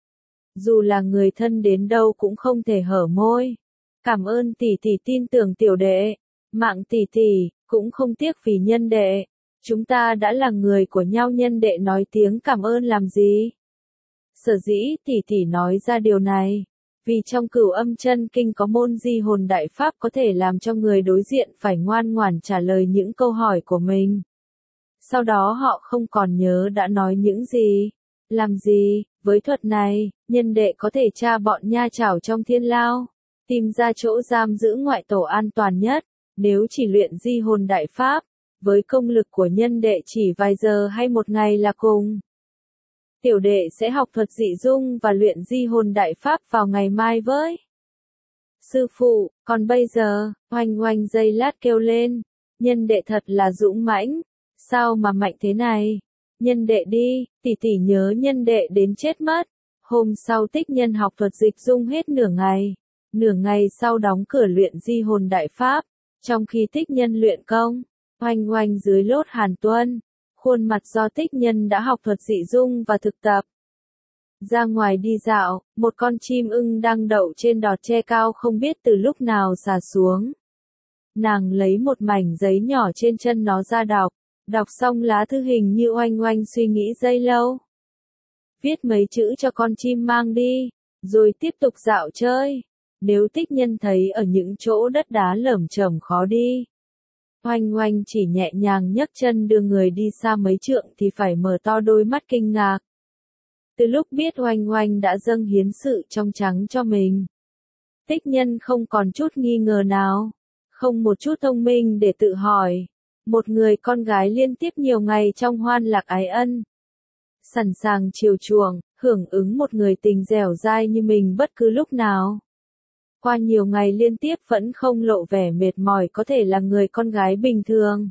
Dù là người thân đến đâu cũng không thể hở môi. Cảm ơn tỷ tỷ tin tưởng tiểu đệ. Mạng tỷ tỷ, cũng không tiếc vì nhân đệ. Chúng ta đã là người của nhau, nhân đệ nói tiếng cảm ơn làm gì. Sở dĩ tỷ tỷ nói ra điều này, vì trong Cửu Âm Chân Kinh có môn di hồn đại pháp có thể làm cho người đối diện phải ngoan ngoãn trả lời những câu hỏi của mình. Sau đó họ không còn nhớ đã nói những gì, làm gì, với thuật này, nhân đệ có thể tra bọn nha chảo trong thiên lao, tìm ra chỗ giam giữ ngoại tổ an toàn nhất, nếu chỉ luyện di hồn đại pháp, với công lực của nhân đệ chỉ vài giờ hay một ngày là cùng. Tiểu đệ sẽ học thuật dị dung và luyện di hồn đại pháp vào ngày mai với. Sư phụ, còn bây giờ, oanh oanh giây lát kêu lên, nhân đệ thật là dũng mãnh, sao mà mạnh thế này? Nhân đệ đi, tỷ tỷ nhớ nhân đệ đến chết mất. Hôm sau Tích Nhân học thuật dịch dung hết nửa ngày, nửa ngày sau đóng cửa luyện di hồn đại pháp, trong khi Tích Nhân luyện công, oanh oanh dưới lốt Hàn Tuân, khuôn mặt do Tích Nhân đã học thuật dị dung và thực tập. Ra ngoài đi dạo, một con chim ưng đang đậu trên đọt tre cao không biết từ lúc nào xà xuống. Nàng lấy một mảnh giấy nhỏ trên chân nó ra đọc, đọc xong lá thư hình như oanh oanh suy nghĩ giây lâu. Viết mấy chữ cho con chim mang đi, rồi tiếp tục dạo chơi. Nếu Tích Nhân thấy ở những chỗ đất đá lởm chởm khó đi, oanh oanh chỉ nhẹ nhàng nhấc chân đưa người đi xa mấy trượng thì phải mở to đôi mắt kinh ngạc. Từ lúc biết oanh oanh đã dâng hiến sự trong trắng cho mình, Tích Nhân không còn chút nghi ngờ nào, không một chút thông minh để tự hỏi. Một người con gái liên tiếp nhiều ngày trong hoan lạc ái ân, sẵn sàng chiều chuộng, hưởng ứng một người tình dẻo dai như mình bất cứ lúc nào. Qua nhiều ngày liên tiếp vẫn không lộ vẻ mệt mỏi có thể là người con gái bình thường.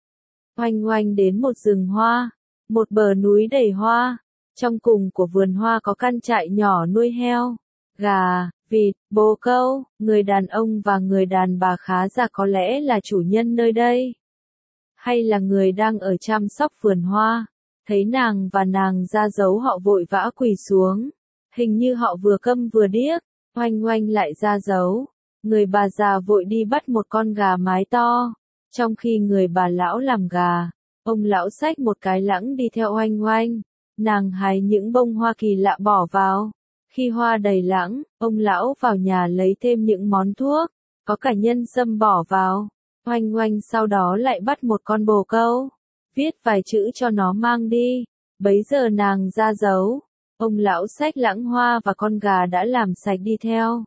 Oanh oanh đến một rừng hoa, một bờ núi đầy hoa, trong cùng của vườn hoa có căn trại nhỏ nuôi heo, gà, vịt, bồ câu, người đàn ông và người đàn bà khá già có lẽ là chủ nhân nơi đây. Hay là người đang ở chăm sóc vườn hoa, thấy nàng và nàng ra dấu họ vội vã quỳ xuống, hình như họ vừa câm vừa điếc, oanh oanh lại ra dấu, người bà già vội đi bắt một con gà mái to, trong khi người bà lão làm gà, ông lão xách một cái lẵng đi theo oanh oanh, nàng hái những bông hoa kỳ lạ bỏ vào, khi hoa đầy lẵng, ông lão vào nhà lấy thêm những món thuốc, có cả nhân sâm bỏ vào. Oanh oanh sau đó lại bắt một con bồ câu, viết vài chữ cho nó mang đi, bấy giờ nàng ra dấu, ông lão xách lẵng hoa và con gà đã làm sạch đi theo.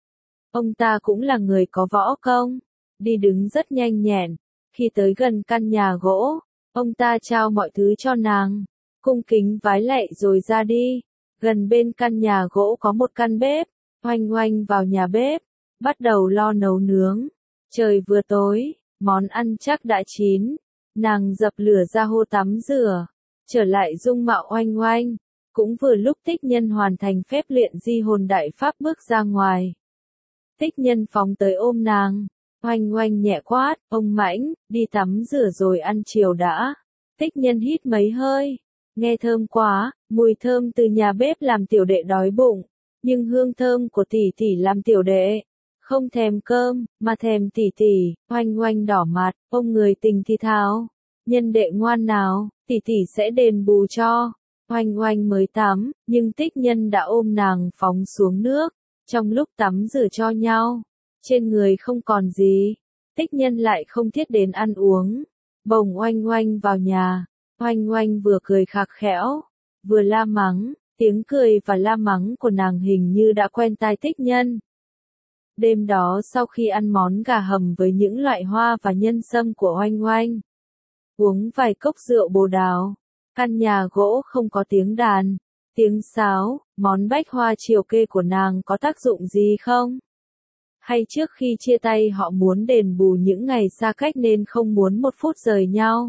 Ông ta cũng là người có võ công, đi đứng rất nhanh nhẹn, khi tới gần căn nhà gỗ, ông ta trao mọi thứ cho nàng, cung kính vái lạy rồi ra đi, gần bên căn nhà gỗ có một căn bếp, oanh oanh vào nhà bếp, bắt đầu lo nấu nướng. Trời vừa tối, món ăn chắc đã chín, nàng dập lửa ra hô tắm rửa, trở lại dung mạo oanh oanh, cũng vừa lúc Tích Nhân hoàn thành phép luyện di hồn đại pháp bước ra ngoài. Tích Nhân phóng tới ôm nàng, oanh oanh nhẹ quát, ông Mãnh, đi tắm rửa rồi ăn chiều đã. Tích Nhân hít mấy hơi, nghe thơm quá, mùi thơm từ nhà bếp làm tiểu đệ đói bụng, nhưng hương thơm của tỷ tỷ làm tiểu đệ không thèm cơm, mà thèm tỷ tỷ. Oanh oanh đỏ mặt, ông người tình thì thào, nhân đệ ngoan nào, tỷ tỷ sẽ đền bù cho. Oanh oanh mới tắm, nhưng Tích Nhân đã ôm nàng phóng xuống nước, trong lúc tắm rửa cho nhau, trên người không còn gì, Tích Nhân lại không thiết đến ăn uống, bồng oanh oanh vào nhà, oanh oanh vừa cười khạc khẽo, vừa la mắng, tiếng cười và la mắng của nàng hình như đã quen tai Tích Nhân. Đêm đó sau khi ăn món gà hầm với những loại hoa và nhân sâm của oanh oanh, uống vài cốc rượu bồ đào, căn nhà gỗ không có tiếng đàn, tiếng sáo, món bách hoa chiều kê của nàng có tác dụng gì không? Hay trước khi chia tay họ muốn đền bù những ngày xa cách nên không muốn một phút rời nhau?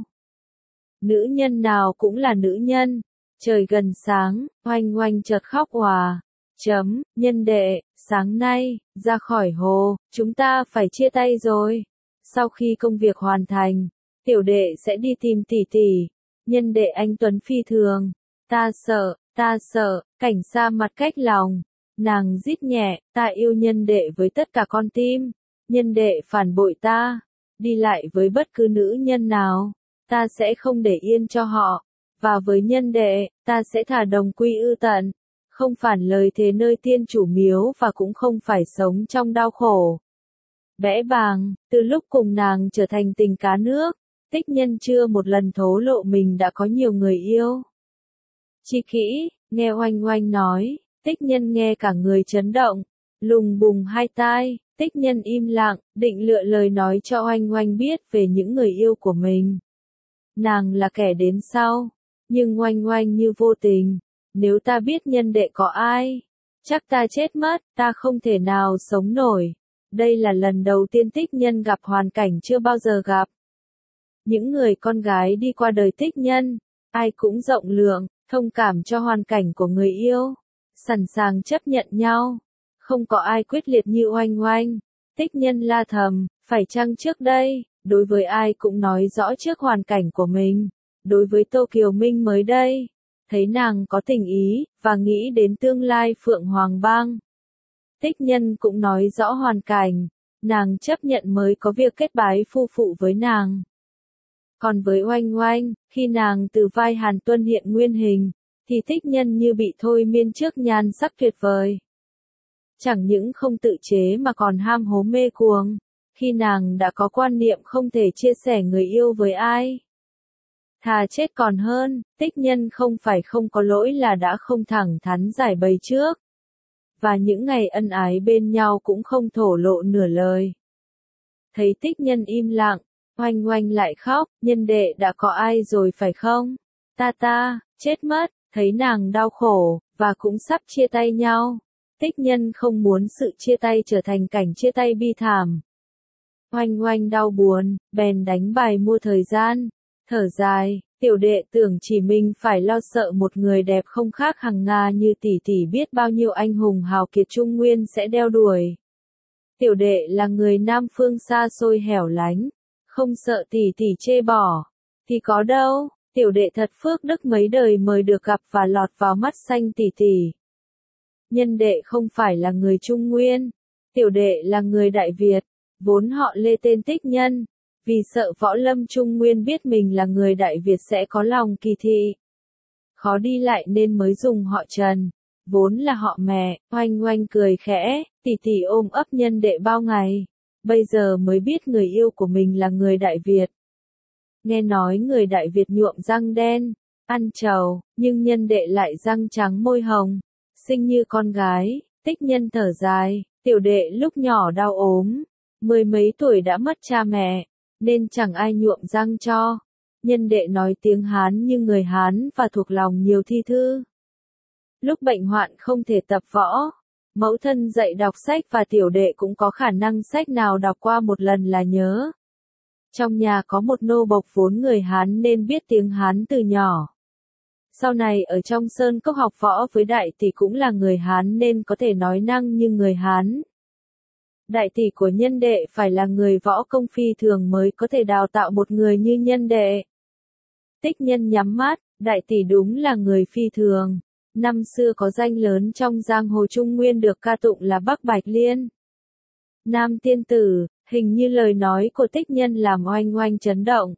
Nữ nhân nào cũng là nữ nhân, trời gần sáng, oanh oanh chợt khóc òa. Chấm, nhân đệ, sáng nay, ra khỏi hồ, chúng ta phải chia tay rồi. Sau khi công việc hoàn thành, tiểu đệ sẽ đi tìm tỷ tỷ. Nhân đệ anh Tuấn phi thường. Ta sợ, ta sợ, cảnh xa mặt cách lòng. Nàng rít nhẹ, ta yêu nhân đệ với tất cả con tim. Nhân đệ phản bội ta. Đi lại với bất cứ nữ nhân nào, ta sẽ không để yên cho họ. Và với nhân đệ, ta sẽ thả đồng quy ư tận. không phản lời thế nơi tiên chủ miếu và cũng không phải sống trong đau khổ. Bẽ bàng, từ lúc cùng nàng trở thành tình cá nước, Tích Nhân chưa một lần thổ lộ mình đã có nhiều người yêu. Chi kỹ, nghe Oanh Oanh nói, Tích Nhân nghe cả người chấn động, lùng bùng hai tai, Tích Nhân im lặng, định lựa lời nói cho Oanh Oanh biết về những người yêu của mình. Nàng là kẻ đến sau, nhưng Oanh Oanh như vô tình, nếu ta biết nhân đệ có ai, chắc ta chết mất, ta không thể nào sống nổi. Đây là lần đầu tiên Tích Nhân gặp hoàn cảnh chưa bao giờ gặp. Những người con gái đi qua đời Tích Nhân, ai cũng rộng lượng, thông cảm cho hoàn cảnh của người yêu, sẵn sàng chấp nhận nhau. Không có ai quyết liệt như Oanh Oanh. Tích Nhân la thầm, phải chăng trước đây, đối với ai cũng nói rõ trước hoàn cảnh của mình. Đối với Tô Kiều Minh mới đây, thấy nàng có tình ý, và nghĩ đến tương lai Phượng Hoàng Bang. Tích Nhân cũng nói rõ hoàn cảnh, nàng chấp nhận mới có việc kết bái phu phụ với nàng. Còn với Oanh Oanh, khi nàng từ vai Hàn Tuân hiện nguyên hình, thì Tích Nhân như bị thôi miên trước nhan sắc tuyệt vời. Chẳng những không tự chế mà còn ham hố mê cuồng, khi nàng đã có quan niệm không thể chia sẻ người yêu với ai. Thà chết còn hơn, Tích Nhân không phải không có lỗi là đã không thẳng thắn giải bày trước. Và những ngày ân ái bên nhau cũng không thổ lộ nửa lời. Thấy Tích Nhân im lặng, Oanh Oanh lại khóc, nhân đệ đã có ai rồi phải không? Ta ta, chết mất, thấy nàng đau khổ, và cũng sắp chia tay nhau. Tích Nhân không muốn sự chia tay trở thành cảnh chia tay bi thảm. Oanh Oanh đau buồn, bèn đánh bài mua thời gian, thở dài, tiểu đệ tưởng chỉ mình phải lo sợ một người đẹp không khác Hằng Nga như tỷ tỷ biết bao nhiêu anh hùng hào kiệt Trung Nguyên sẽ đeo đuổi. Tiểu đệ là người Nam Phương xa xôi hẻo lánh, không sợ tỷ tỷ chê bỏ, thì có đâu, tiểu đệ thật phước đức mấy đời mới được gặp và lọt vào mắt xanh tỷ tỷ. Nhân đệ không phải là người Trung Nguyên, tiểu đệ là người Đại Việt, vốn họ Lê tên Tích Nhân, vì sợ võ lâm Trung Nguyên biết mình là người Đại Việt sẽ có lòng kỳ thị. Khó đi lại nên mới dùng họ Trần, vốn là họ mẹ. Oanh Oanh cười khẽ, tỷ tỷ ôm ấp nhân đệ bao ngày, bây giờ mới biết người yêu của mình là người Đại Việt. Nghe nói người Đại Việt nhuộm răng đen, ăn trầu, nhưng nhân đệ lại răng trắng môi hồng, xinh như con gái. Tích Nhân thở dài, tiểu đệ lúc nhỏ đau ốm, mười mấy tuổi đã mất cha mẹ, nên chẳng ai nhuộm răng cho. Nhân đệ nói tiếng Hán như người Hán và thuộc lòng nhiều thi thư. Lúc bệnh hoạn không thể tập võ, mẫu thân dạy đọc sách và tiểu đệ cũng có khả năng sách nào đọc qua một lần là nhớ. Trong nhà có một nô bộc vốn người Hán nên biết tiếng Hán từ nhỏ. Sau này ở trong Sơn Cốc học võ với đại tỷ cũng là người Hán nên có thể nói năng như người Hán. Đại tỷ của nhân đệ phải là người võ công phi thường mới có thể đào tạo một người như nhân đệ. Tích Nhân nhắm mắt, đại tỷ đúng là người phi thường. Năm xưa có danh lớn trong giang hồ Trung Nguyên được ca tụng là Bắc Bạch Liên. Nam tiên tử, hình như lời nói của Tích Nhân làm Oanh Oanh chấn động.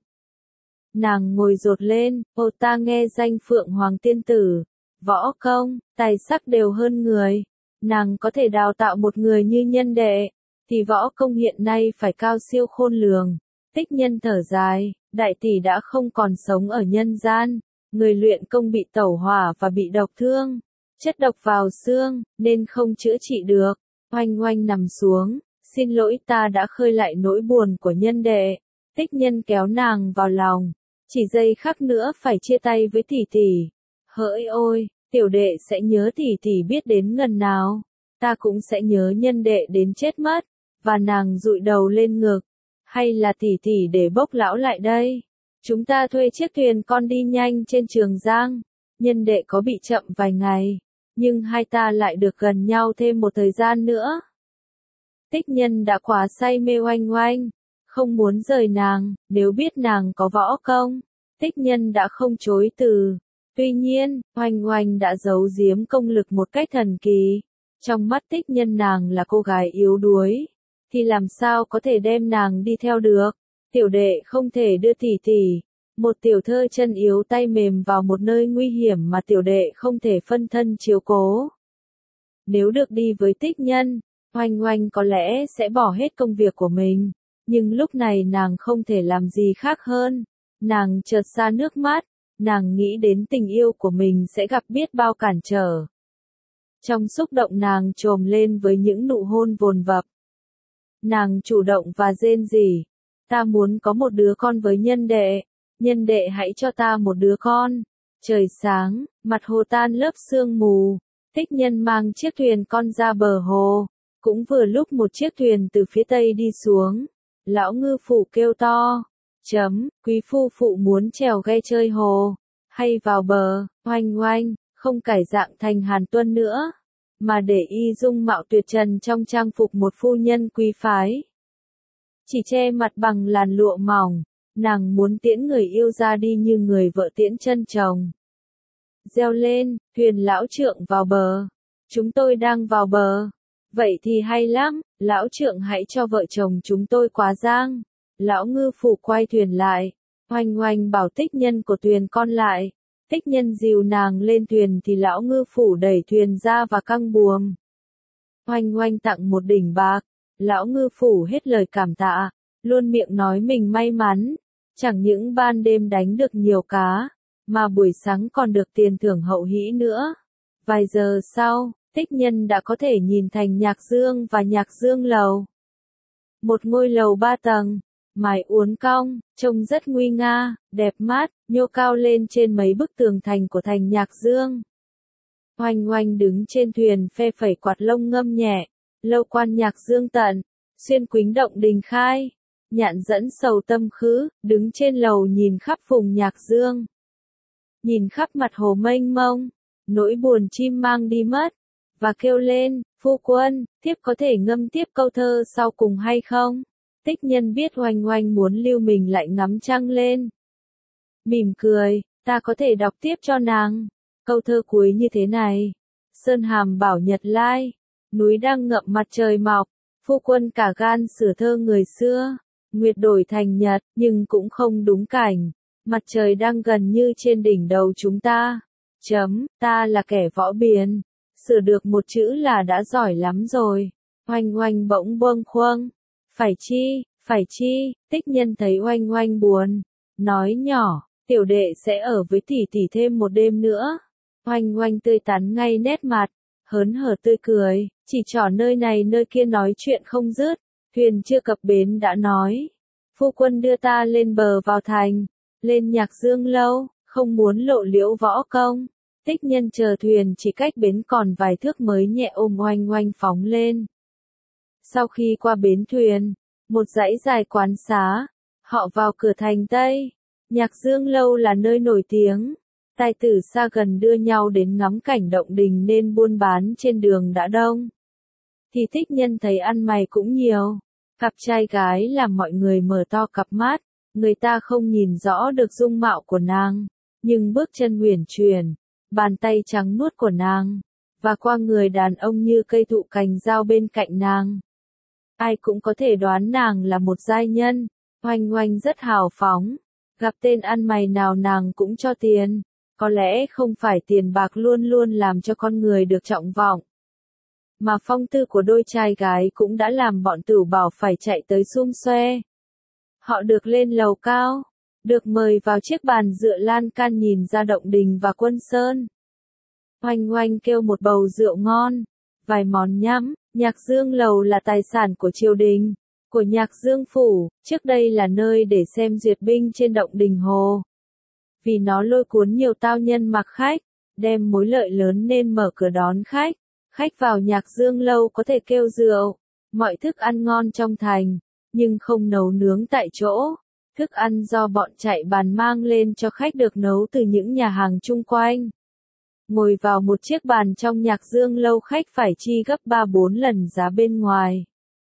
Nàng ngồi dột lên, ô ta nghe danh Phượng Hoàng tiên tử, võ công, tài sắc đều hơn người. Nàng có thể đào tạo một người như nhân đệ, thì võ công hiện nay phải cao siêu khôn lường. Tích Nhân thở dài, đại tỷ đã không còn sống ở nhân gian, người luyện công bị tẩu hỏa và bị độc thương, chất độc vào xương, nên không chữa trị được. Oanh Oanh nằm xuống, xin lỗi ta đã khơi lại nỗi buồn của nhân đệ. Tích Nhân kéo nàng vào lòng, chỉ giây khắc nữa phải chia tay với tỷ tỷ. Hỡi ôi, tiểu đệ sẽ nhớ tỷ tỷ biết đến ngần nào, ta cũng sẽ nhớ nhân đệ đến chết mất. Và nàng dụi đầu lên ngực, hay là tỷ tỷ để bốc lão lại đây. Chúng ta thuê chiếc thuyền con đi nhanh trên Trường Giang. Nhân đệ có bị chậm vài ngày, nhưng hai ta lại được gần nhau thêm một thời gian nữa. Tích Nhân đã quá say mê Oanh Oanh, không muốn rời nàng, nếu biết nàng có võ công. Tích Nhân đã không chối từ. Tuy nhiên, Oanh Oanh đã giấu giếm công lực một cách thần kỳ. Trong mắt Tích Nhân nàng là cô gái yếu đuối, thì làm sao có thể đem nàng đi theo được. Tiểu đệ không thể đưa tỷ tỷ, Một tiểu thơ chân yếu tay mềm vào một nơi nguy hiểm mà tiểu đệ không thể phân thân chiếu cố. Nếu được đi với Tích Nhân, Oanh Oanh có lẽ sẽ bỏ hết công việc của mình, nhưng lúc này nàng không thể làm gì khác hơn. Nàng chợt xa nước mắt, nàng nghĩ đến tình yêu của mình sẽ gặp biết bao cản trở. Trong xúc động nàng trồm lên với những nụ hôn vồn vập. Nàng chủ động và rên rỉ, ta muốn có một đứa con với Nhân đệ, Nhân đệ hãy cho ta một đứa con. Trời sáng, mặt hồ tan lớp sương mù, Tích Nhân mang chiếc thuyền con ra bờ hồ, cũng vừa lúc một chiếc thuyền từ phía tây đi xuống. Lão ngư phụ kêu to, chấm, quý phu phụ muốn trèo ghe chơi hồ, hay vào bờ. Oanh Oanh, không cải dạng thành Hàn Tuân nữa, mà để y dung mạo tuyệt trần trong trang phục một phu nhân quý phái. Chỉ che mặt bằng làn lụa mỏng, nàng muốn tiễn người yêu ra đi như người vợ tiễn chân chồng. Reo lên, thuyền lão trượng vào bờ, chúng tôi đang vào bờ. Vậy thì hay lắm, lão trượng hãy cho vợ chồng chúng tôi quá giang. Lão ngư phủ quay thuyền lại, Oanh Oanh bảo Tích Nhân của thuyền con lại. Tích Nhân dìu nàng lên thuyền thì lão ngư phủ đẩy thuyền ra và căng buồm. Oanh Oanh tặng một đỉnh bạc, lão ngư phủ hết lời cảm tạ, luôn miệng nói mình may mắn, chẳng những ban đêm đánh được nhiều cá, mà buổi sáng còn được tiền thưởng hậu hĩ nữa. Vài giờ sau, Tích Nhân đã có thể nhìn thành Nhạc Dương và Nhạc Dương lầu. Một ngôi lầu ba tầng, mái uốn cong, trông rất nguy nga, đẹp mắt, nhô cao lên trên mấy bức tường thành của thành Nhạc Dương. Oanh Oanh đứng trên thuyền phe phẩy quạt lông ngâm nhẹ, lâu quan Nhạc Dương tận, xuyên quýnh động đình khai. Nhạn dẫn sầu tâm khứ, đứng trên lầu nhìn khắp vùng Nhạc Dương. Nhìn khắp mặt hồ mênh mông, nỗi buồn chim mang đi mất, và kêu lên, phu quân, thiếp có thể ngâm tiếp câu thơ sau cùng hay không? Tích Nhân biết Oanh Oanh muốn lưu mình lại ngắm trăng lên. Mỉm cười, ta có thể đọc tiếp cho nàng. Câu thơ cuối như thế này. Sơn hàm bảo nhật lai, núi đang ngậm mặt trời mọc, phu quân cả gan sửa thơ người xưa. Nguyệt đổi thành nhật, nhưng cũng không đúng cảnh. Mặt trời đang gần như trên đỉnh đầu chúng ta. Chấm, ta là kẻ võ biền. Sửa được một chữ là đã giỏi lắm rồi. Oanh Oanh bỗng bâng khuâng. Phải chi, phải chi, Tích Nhân thấy Oanh Oanh buồn. Nói nhỏ, tiểu đệ sẽ ở với tỷ tỷ thêm một đêm nữa. Oanh Oanh tươi tắn ngay nét mặt, hớn hở tươi cười, chỉ trỏ nơi này nơi kia nói chuyện không dứt. Thuyền chưa cập bến đã nói. Phu quân đưa ta lên bờ vào thành, lên Nhạc Dương lâu, không muốn lộ liễu võ công. Tích Nhân chờ thuyền chỉ cách bến còn vài thước mới nhẹ ôm Oanh Oanh phóng lên. Sau khi qua bến thuyền, một dãy dài quán xá, họ vào cửa thành Tây. Nhạc Dương lâu là nơi nổi tiếng. Tài tử xa gần đưa nhau đến ngắm cảnh động đình nên buôn bán trên đường đã đông. Thì Tích Nhân thấy ăn mày cũng nhiều. Cặp trai gái làm mọi người mở to cặp mắt, người ta không nhìn rõ được dung mạo của nàng, nhưng bước chân uyển chuyển, bàn tay trắng muốt của nàng, và qua người đàn ông như cây thụ cành dao bên cạnh nàng. Ai cũng có thể đoán nàng là một giai nhân. Oanh Oanh rất hào phóng, gặp tên ăn mày nào nàng cũng cho tiền, có lẽ không phải tiền bạc luôn luôn làm cho con người được trọng vọng. Mà phong tư của đôi trai gái cũng đã làm bọn Tửu Bảo phải chạy tới xum xoe. Họ được lên lầu cao, được mời vào chiếc bàn dựa lan can nhìn ra động đình và quân sơn. Oanh Oanh kêu một bầu rượu ngon, vài món nhắm. Nhạc Dương lầu là tài sản của triều đình, của Nhạc Dương phủ, trước đây là nơi để xem duyệt binh trên động đình hồ. Vì nó lôi cuốn nhiều tao nhân mặc khách, đem mối lợi lớn nên mở cửa đón khách. Khách vào Nhạc Dương lâu có thể kêu rượu, mọi thức ăn ngon trong thành, nhưng không nấu nướng tại chỗ. Thức ăn do bọn chạy bàn mang lên cho khách được nấu từ những nhà hàng chung quanh. Ngồi vào một chiếc bàn trong Nhạc Dương lâu khách phải chi gấp ba bốn lần giá bên ngoài.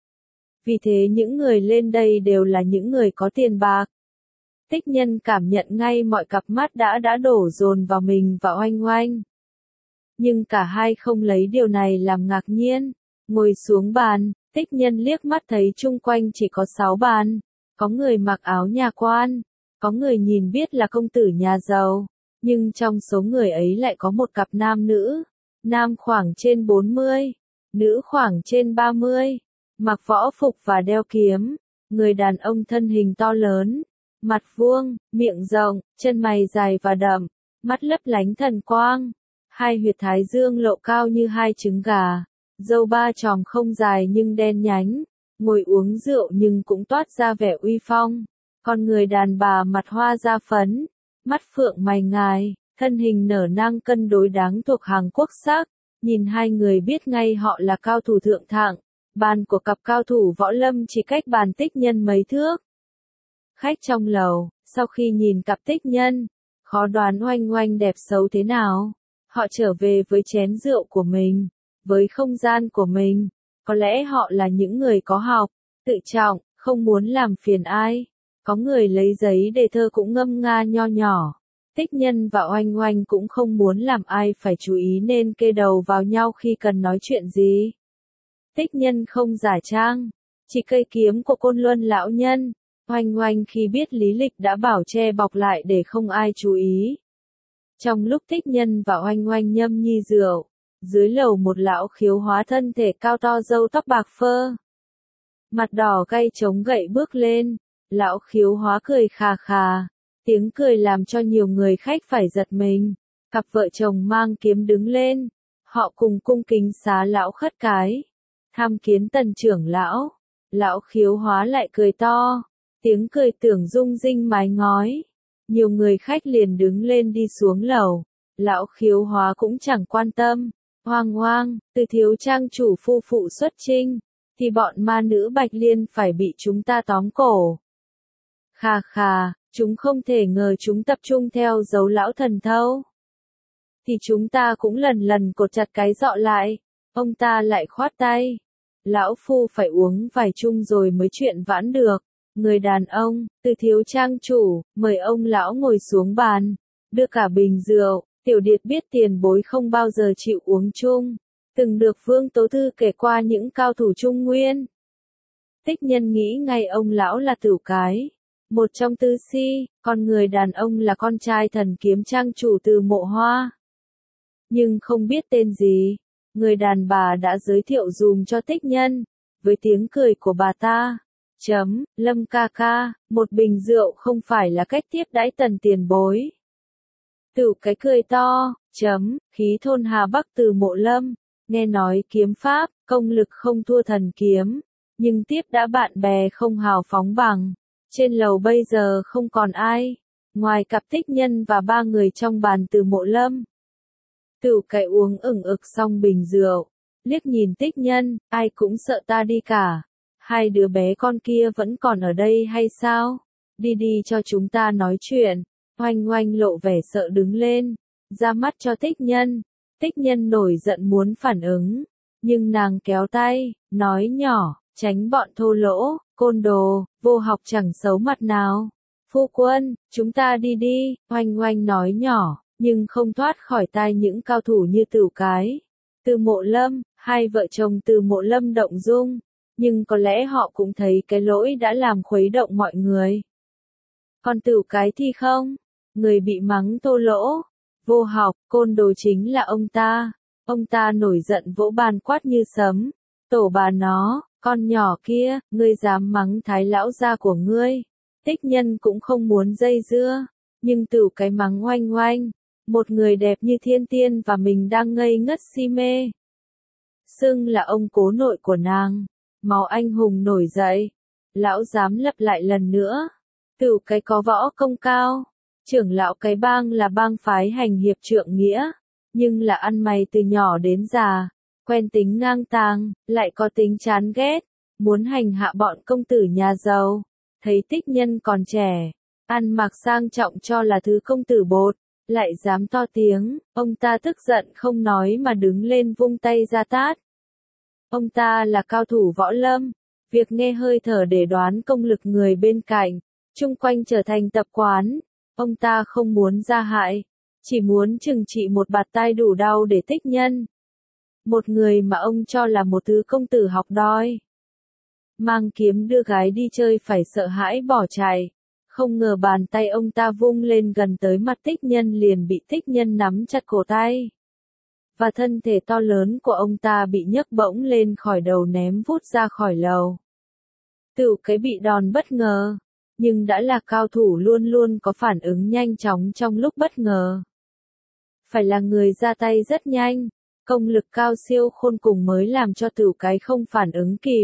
Vì thế những người lên đây đều là những người có tiền bạc. Tích Nhân cảm nhận ngay mọi cặp mắt đã đã đổ dồn vào mình và Oanh Oanh. Nhưng cả hai không lấy điều này làm ngạc nhiên. Ngồi xuống bàn, Tích Nhân liếc mắt thấy chung quanh chỉ có sáu bàn. Có người mặc áo nhà quan, Có người nhìn biết là công tử nhà giàu, nhưng trong số người ấy lại có một cặp nam nữ. Nam khoảng trên bốn mươi, nữ khoảng trên ba mươi, mặc võ phục và đeo kiếm. Người đàn ông thân hình to lớn, mặt vuông, miệng rộng, chân mày dài và đậm, mắt lấp lánh thần quang. Hai huyệt thái dương lộ cao như hai trứng gà, râu ba chòm không dài nhưng đen nhánh, ngồi uống rượu nhưng cũng toát ra vẻ uy phong. Con người đàn bà mặt hoa da phấn, mắt phượng mày ngài, thân hình nở nang cân đối đáng thuộc hàng quốc sắc, nhìn hai người biết ngay họ là cao thủ thượng hạng. Bàn của cặp cao thủ võ lâm chỉ cách bàn Tích Nhân mấy thước. Khách trong lầu, sau khi nhìn cặp Tích Nhân, khó đoán Oanh Oanh đẹp xấu thế nào. Họ trở về với chén rượu của mình, với không gian của mình. Có lẽ họ là những người có học, tự trọng, không muốn làm phiền ai. Có người lấy giấy đề thơ cũng ngâm nga nho nhỏ. Tích Nhân và Oanh Oanh cũng không muốn làm ai phải chú ý nên kê đầu vào nhau khi cần nói chuyện gì. Tích Nhân không giả trang, chỉ cây kiếm của Côn Luân lão nhân. Oanh Oanh khi biết lý lịch đã bảo che bọc lại để không ai chú ý. Trong lúc Tích Nhân và Oanh Oanh nhâm nhi rượu, dưới lầu một lão khiếu hóa thân thể cao to râu tóc bạc phơ, mặt đỏ cay chống gậy bước lên. Lão khiếu hóa cười khà khà, tiếng cười làm cho nhiều người khách phải giật mình. Cặp vợ chồng mang kiếm đứng lên, họ cùng cung kính xá lão khất cái. Tham kiến Tần trưởng lão. Lão khiếu hóa lại cười to, tiếng cười tưởng rung rinh mái ngói. Nhiều người khách liền đứng lên đi xuống lầu. Lão khiếu hóa cũng chẳng quan tâm. Hoang hoang, từ thiếu trang chủ phu phụ xuất chinh, thì bọn ma nữ Bạch Liên phải bị chúng ta tóm cổ. Khà khà, chúng không thể ngờ chúng tập trung theo dấu lão thần thâu. Thì chúng ta cũng lần lần cột chặt cái dọ lại. Ông ta lại khoát tay. Lão phu phải uống vài chung rồi mới chuyện vãn được. Người đàn ông, từ thiếu trang chủ, mời ông lão ngồi xuống bàn, đưa cả bình rượu. Tiểu Điệt biết tiền bối không bao giờ chịu uống chung, từng được Vương Tố Thư kể qua những cao thủ Trung Nguyên. Tích Nhân nghĩ ngay ông lão là Tửu Cái, một trong tứ si, còn người đàn ông là con trai thần kiếm trang chủ Từ Mộ Hoa. Nhưng không biết tên gì, người đàn bà đã giới thiệu dùm cho Tích Nhân, với tiếng cười của bà ta. Chấm, Lâm ca ca, một bình rượu không phải là cách tiếp đãi Tần tiền bối. Tửu Cái cười to, chấm, khí thôn Hà Bắc Từ Mộ Lâm, nghe nói kiếm pháp, công lực không thua thần kiếm, nhưng tiếp đã bạn bè không hào phóng bằng. Trên lầu bây giờ không còn ai, ngoài cặp Tích Nhân và ba người trong bàn Từ Mộ Lâm. Tửu Cái uống ửng ực xong bình rượu, liếc nhìn Tích Nhân, ai cũng sợ ta đi cả. Hai đứa bé con kia vẫn còn ở đây hay sao? Đi đi cho chúng ta nói chuyện. Oanh Oanh lộ vẻ sợ đứng lên, ra mắt cho Tích Nhân. Tích Nhân nổi giận muốn phản ứng, nhưng nàng kéo tay, nói nhỏ, tránh bọn thô lỗ, côn đồ, vô học chẳng xấu mặt nào. Phu quân, chúng ta đi đi, Oanh Oanh nói nhỏ, nhưng không thoát khỏi tai những cao thủ như Tửu Cái, Từ Mộ Lâm. Hai vợ chồng Từ Mộ Lâm động dung, nhưng có lẽ họ cũng thấy cái lỗi đã làm khuấy động mọi người. Còn Tửu Cái thì không, người bị mắng thô lỗ, vô học, côn đồ chính là ông ta. Ông ta nổi giận vỗ bàn quát như sấm, tổ bà nó, con nhỏ kia, ngươi dám mắng Thái lão gia của ngươi. Tích Nhân cũng không muốn dây dưa, nhưng Tửu Cái mắng Oanh Oanh, một người đẹp như thiên tiên và mình đang ngây ngất si mê. Xưng là ông cố nội của nàng, máu anh hùng nổi dậy. Lão dám lặp lại lần nữa, Tửu Cái có võ công cao, trưởng lão cái bang là bang phái hành hiệp trượng nghĩa, nhưng là ăn mày từ nhỏ đến già, quen tính ngang tàng, lại có tính chán ghét, muốn hành hạ bọn công tử nhà giàu. Thấy Tích Nhân còn trẻ, ăn mặc sang trọng cho là thứ công tử bột, lại dám to tiếng, ông ta tức giận không nói mà đứng lên vung tay ra tát. Ông ta là cao thủ võ lâm, việc nghe hơi thở để đoán công lực người bên cạnh, chung quanh trở thành tập quán. Ông ta không muốn ra hại, chỉ muốn trừng trị một bạt tai đủ đau để Tích Nhân. Một người mà ông cho là một thứ công tử học đòi. Mang kiếm đưa gái đi chơi phải sợ hãi bỏ chạy, Không ngờ bàn tay ông ta vung lên gần tới mặt Thích Nhân liền bị Thích Nhân nắm chặt cổ tay. Và thân thể to lớn của ông ta bị nhấc bổng lên khỏi đầu ném vút ra khỏi lầu. Tửu cái bị đòn bất ngờ, nhưng đã là cao thủ luôn luôn có phản ứng nhanh chóng trong lúc bất ngờ. Phải là người ra tay rất nhanh, công lực cao siêu khôn cùng mới làm cho Tửu cái không phản ứng kịp.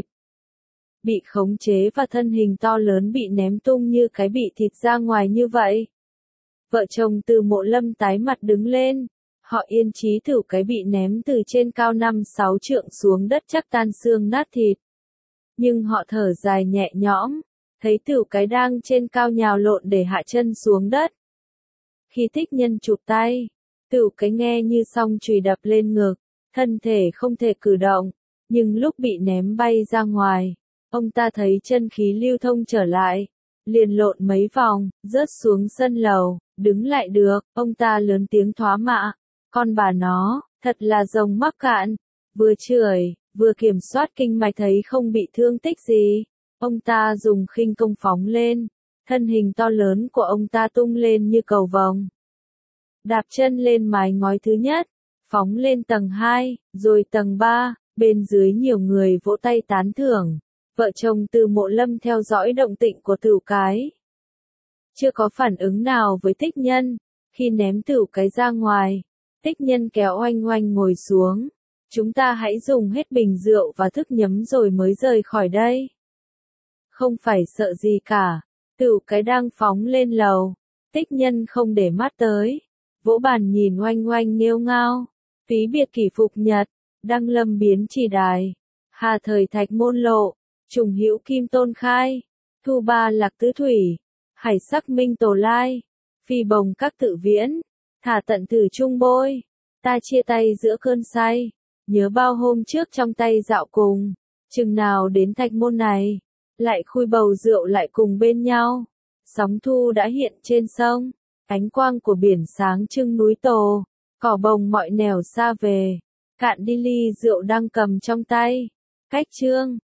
Bị khống chế và thân hình to lớn bị ném tung như cái bị thịt ra ngoài như vậy. Vợ chồng Từ Mộ Lâm tái mặt đứng lên, họ yên chí Tửu cái bị ném từ trên cao năm sáu trượng xuống đất chắc tan xương nát thịt. Nhưng họ thở dài nhẹ nhõm, thấy Tửu cái đang trên cao nhào lộn để hạ chân xuống đất. Khi Thích Nhân chụp tay, Tửu cái nghe như song chùy đập lên ngực, thân thể không thể cử động, nhưng lúc bị ném bay ra ngoài, ông ta thấy chân khí lưu thông trở lại, liền lộn mấy vòng, rớt xuống sân lầu, đứng lại được, ông ta lớn tiếng thoá mạ, con bà nó, thật là rồng mắc cạn, vừa chửi, vừa kiểm soát kinh mạch thấy không bị thương tích gì, ông ta dùng khinh công phóng lên, thân hình to lớn của ông ta tung lên như cầu vồng. Đạp chân lên mái ngói thứ nhất, phóng lên tầng hai, rồi tầng ba, bên dưới nhiều người vỗ tay tán thưởng. Vợ chồng Từ Mộ Lâm theo dõi động tĩnh của Tửu cái. Chưa có phản ứng nào với Thích Nhân, khi ném Tửu cái ra ngoài, Thích Nhân kéo oanh oanh ngồi xuống. Chúng ta hãy dùng hết bình rượu và thức nhắm rồi mới rời khỏi đây. Không phải sợ gì cả, Tửu cái đang phóng lên lầu, Thích Nhân không để mắt tới, vỗ bàn nhìn oanh oanh nghêu ngao, phí biệt kỷ phục nhật, đăng lâm biến chỉ đài, hà thời thạch môn lộ. Trùng hữu kim tôn khai, thu ba lạc tứ thủy, hải sắc minh tổ lai, phi bồng các tự viễn, thả tận tử trung bôi, ta chia tay giữa cơn say, nhớ bao hôm trước trong tay dạo cùng, chừng nào đến thạch môn này, lại khui bầu rượu lại cùng bên nhau, sóng thu đã hiện trên sông, ánh quang của biển sáng trưng núi Tổ, cỏ bồng mọi nẻo xa về, cạn đi ly rượu đang cầm trong tay, cách chương.